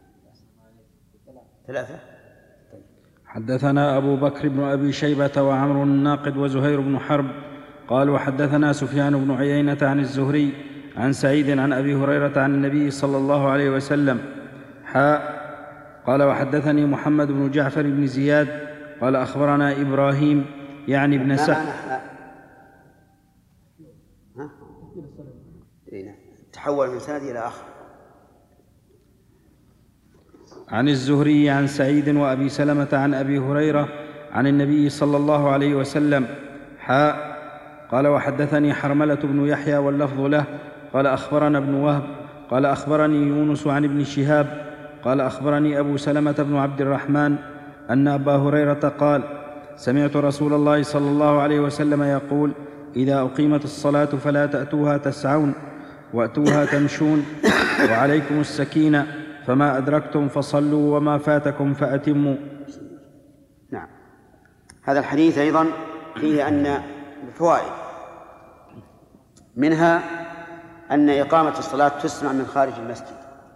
Speaker 1: ثلاثة.
Speaker 2: حدثنا أبو بكر بن أبي شيبة وعمر الناقد وزهير بن حرب قال وحدثنا سفيان بن عيينة عن الزهري عن سعيد عن أبي هريرة عن النبي صلى الله عليه وسلم حاء قال وحدثني محمد بن جعفر بن زياد قال أخبرنا إبراهيم يعني ابن سعد.
Speaker 1: تحول من سند إلى آخر.
Speaker 2: عن الزهري عن سعيد وأبي سلمة عن أبي هريرة عن النبي صلى الله عليه وسلم حاء قال وحدثني حرملة بن يحيى واللفظ له قال أخبرنا ابن وهب قال أخبرني يونس عن ابن شهاب قال أخبرني أبو سلمة بن عبد الرحمن أن أبا هريرة قال سمعت رسول الله صلى الله عليه وسلم يقول إذا أقيمت الصلاة فلا تأتوها تسعون وأتوها تمشون وعليكم السكينة فما أدركتم فصلوا وما فاتكم فأتموا.
Speaker 1: نعم. هذا الحديث أيضا فيه أن الفوائد منها أن إقامة الصلاة تسمع من خارج المسجد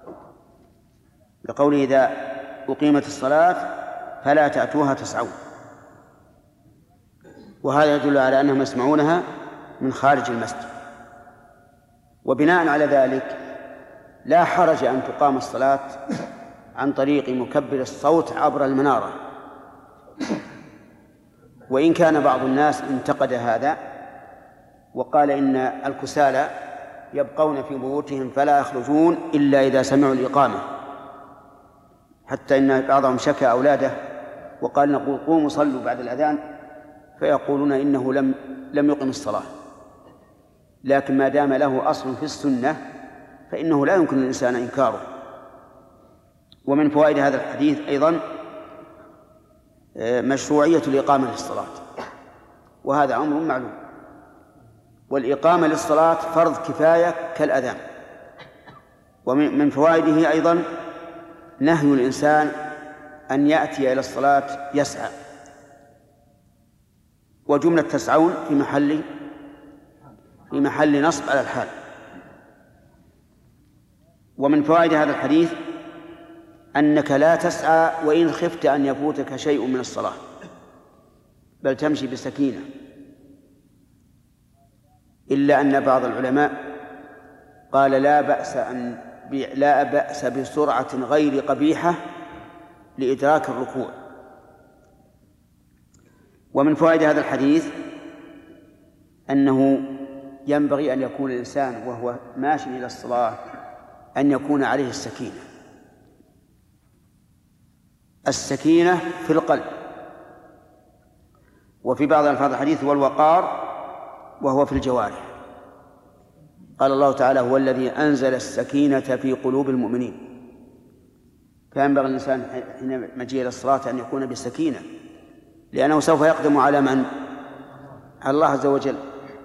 Speaker 1: لقوله إذا أقيمت الصلاة فلا تأتوها تسعون، وهذا يدل على أنهم يسمعونها من خارج المسجد. وبناء على ذلك لا حرج أن تقام الصلاة عن طريق مكبر الصوت عبر المنارة، وإن كان بعض الناس انتقد هذا وقال إن الكسالى يبقون في بيوتهم فلا يخرجون إلا إذا سمعوا الإقامة، حتى إن بعضهم شكى أولاده وقال نقول قوموا صلوا بعد الأذان فيقولون إنه لم لم يقم الصلاة. لكن ما دام له أصل في السنة فإنه لا يمكن للإنسان إنكاره. ومن فوائد هذا الحديث أيضا مشروعية الإقامة للصلاة، وهذا أمر معلوم، والإقامة للصلاة فرض كفاية كالأذان. ومن فوائده أيضا نهي الإنسان أن يأتي إلى الصلاة يسعى، وجملة تسعون في محل في محل نصب على الحال. ومن فوائد هذا الحديث أنك لا تسعى وإن خفت أن يفوتك شيء من الصلاة، بل تمشي بسكينة، إلا أن بعض العلماء قال لا بأس أن لا بأس بسرعة غير قبيحة لإدراك الركوع. ومن فوائد هذا الحديث أنه ينبغي أن يكون الإنسان وهو ماشي إلى الصلاة أن يكون عليه السكينة، السكينة في القلب. وفي بعض ألفاظ الحديث والوقار وهو في الجوارح. قال الله تعالى هو الذي أنزل السكينة في قلوب المؤمنين، فينبغي الإنسان حين مجيء إلى الصلاة أن يكون بسكينة، لأنه سوف يقدم على من؟ على الله عز وجل،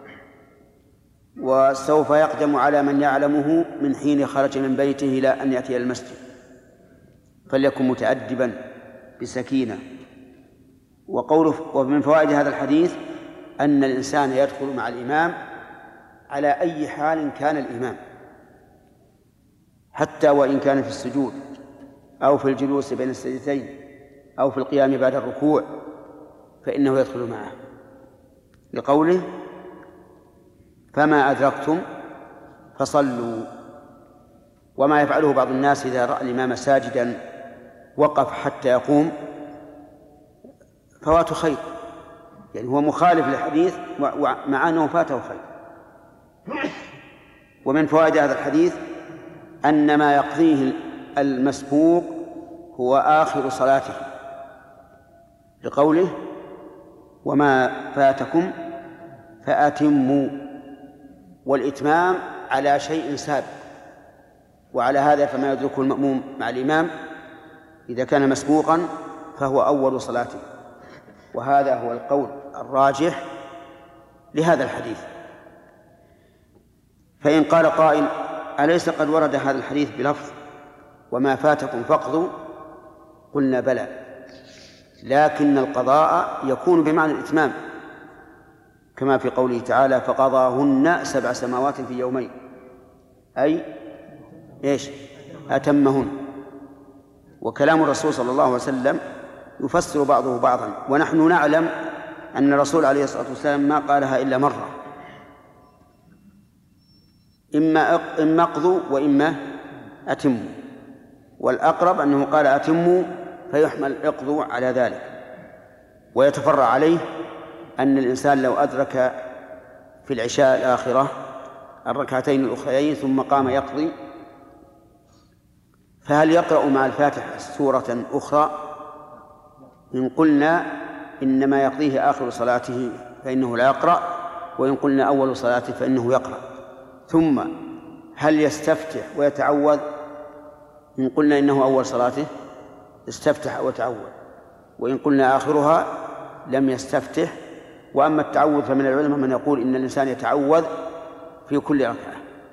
Speaker 1: وسوف يقدم على من يعلمه من حين خرج من بيته إلى أن يأتي إلى المسجد، فليكن متأدبا بسكينة. وقوله ومن فوائد هذا الحديث أن الإنسان يدخل مع الإمام على أي حال كان الإمام، حتى وإن كان في السجود أو في الجلوس بين السجدتين أو في القيام بعد الركوع فإنه يدخل معه، لقوله فما أدركتم فصلوا. وما يفعله بعض الناس إذا رأى الإمام ساجدا وقف حتى يقوم فوات خير، يعني هو مخالف للحديث مع أنه فاته خير. ومن فوائد هذا الحديث أن ما يقضيه المسبوق هو آخر صلاته لقوله وما فاتكم فأتموا، والإتمام على شيء سابق، وعلى هذا فما يدركه المأموم مع الإمام إذا كان مسبوقا فهو أول صلاته، وهذا هو القول الراجح لهذا الحديث. فإن قال قائل أليس قد ورد هذا الحديث بلفظ وما فاتكم فاقضوا؟ قلنا بلى، لكن القضاء يكون بمعنى الإتمام كما في قوله تعالى فقضاهن سبع سماوات في يومين، أي إيش؟ أتمهن. وكلام الرسول صلى الله عليه وسلم يفسر بعضه بعضا، ونحن نعلم أن الرسول عليه الصلاة والسلام ما قالها إلا مرة، إما إما اقضوا وإما أتموا، والأقرب أنه قال أتموا فيحمل اقضوا على ذلك. ويتفرع عليه أن الإنسان لو أدرك في العشاء الآخرة الركعتين الأخريين ثم قام يقضي، فهل يقرأ مع الفاتحة سورة أخرى؟ إن قلنا إنما يقضيه آخر صلاته فإنه لا يقرأ، وإن قلنا أول صلاته فإنه يقرأ. ثم هل يستفتح ويتعوذ؟ إن قلنا إنه أول صلاته استفتح وتعوذ، وإن قلنا آخرها لم يستفتح. وأما التعوذ فمن العلماء من يقول إن الإنسان يتعوذ في كل ركعة.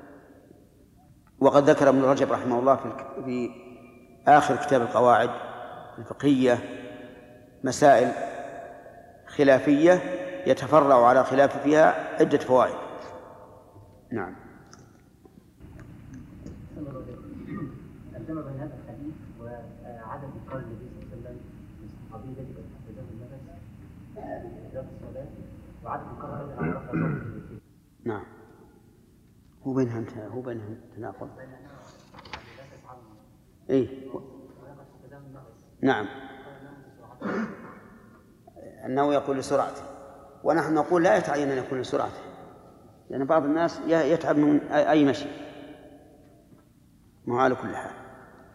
Speaker 1: وقد ذكر ابن رجب رحمه الله في آخر كتاب القواعد الفقهية مسائل خلافية يتفرع على خلاف فيها عدة فوائد. نعم.
Speaker 14: الجمع بين هذا الحديث وعدم إقرار النبي صلى الله عليه وسلم للصحابي الذي قد حفظه النفس في إجابة الصلاة، وعدم إقرار أيضا على رفع صوته.
Speaker 1: نعم. هو بينها هو بينها تناقض. إيه. نعم. أنه يقول لسرعته، ونحن نقول لا يتعين أن يكون لسرعته، لأن يعني بعض الناس يتعب من أي مشي، ما على كل حال.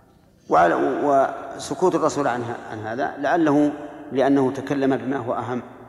Speaker 1: وسكوت الرسول عن هذا لعله لأنه تكلم بما هو أهم.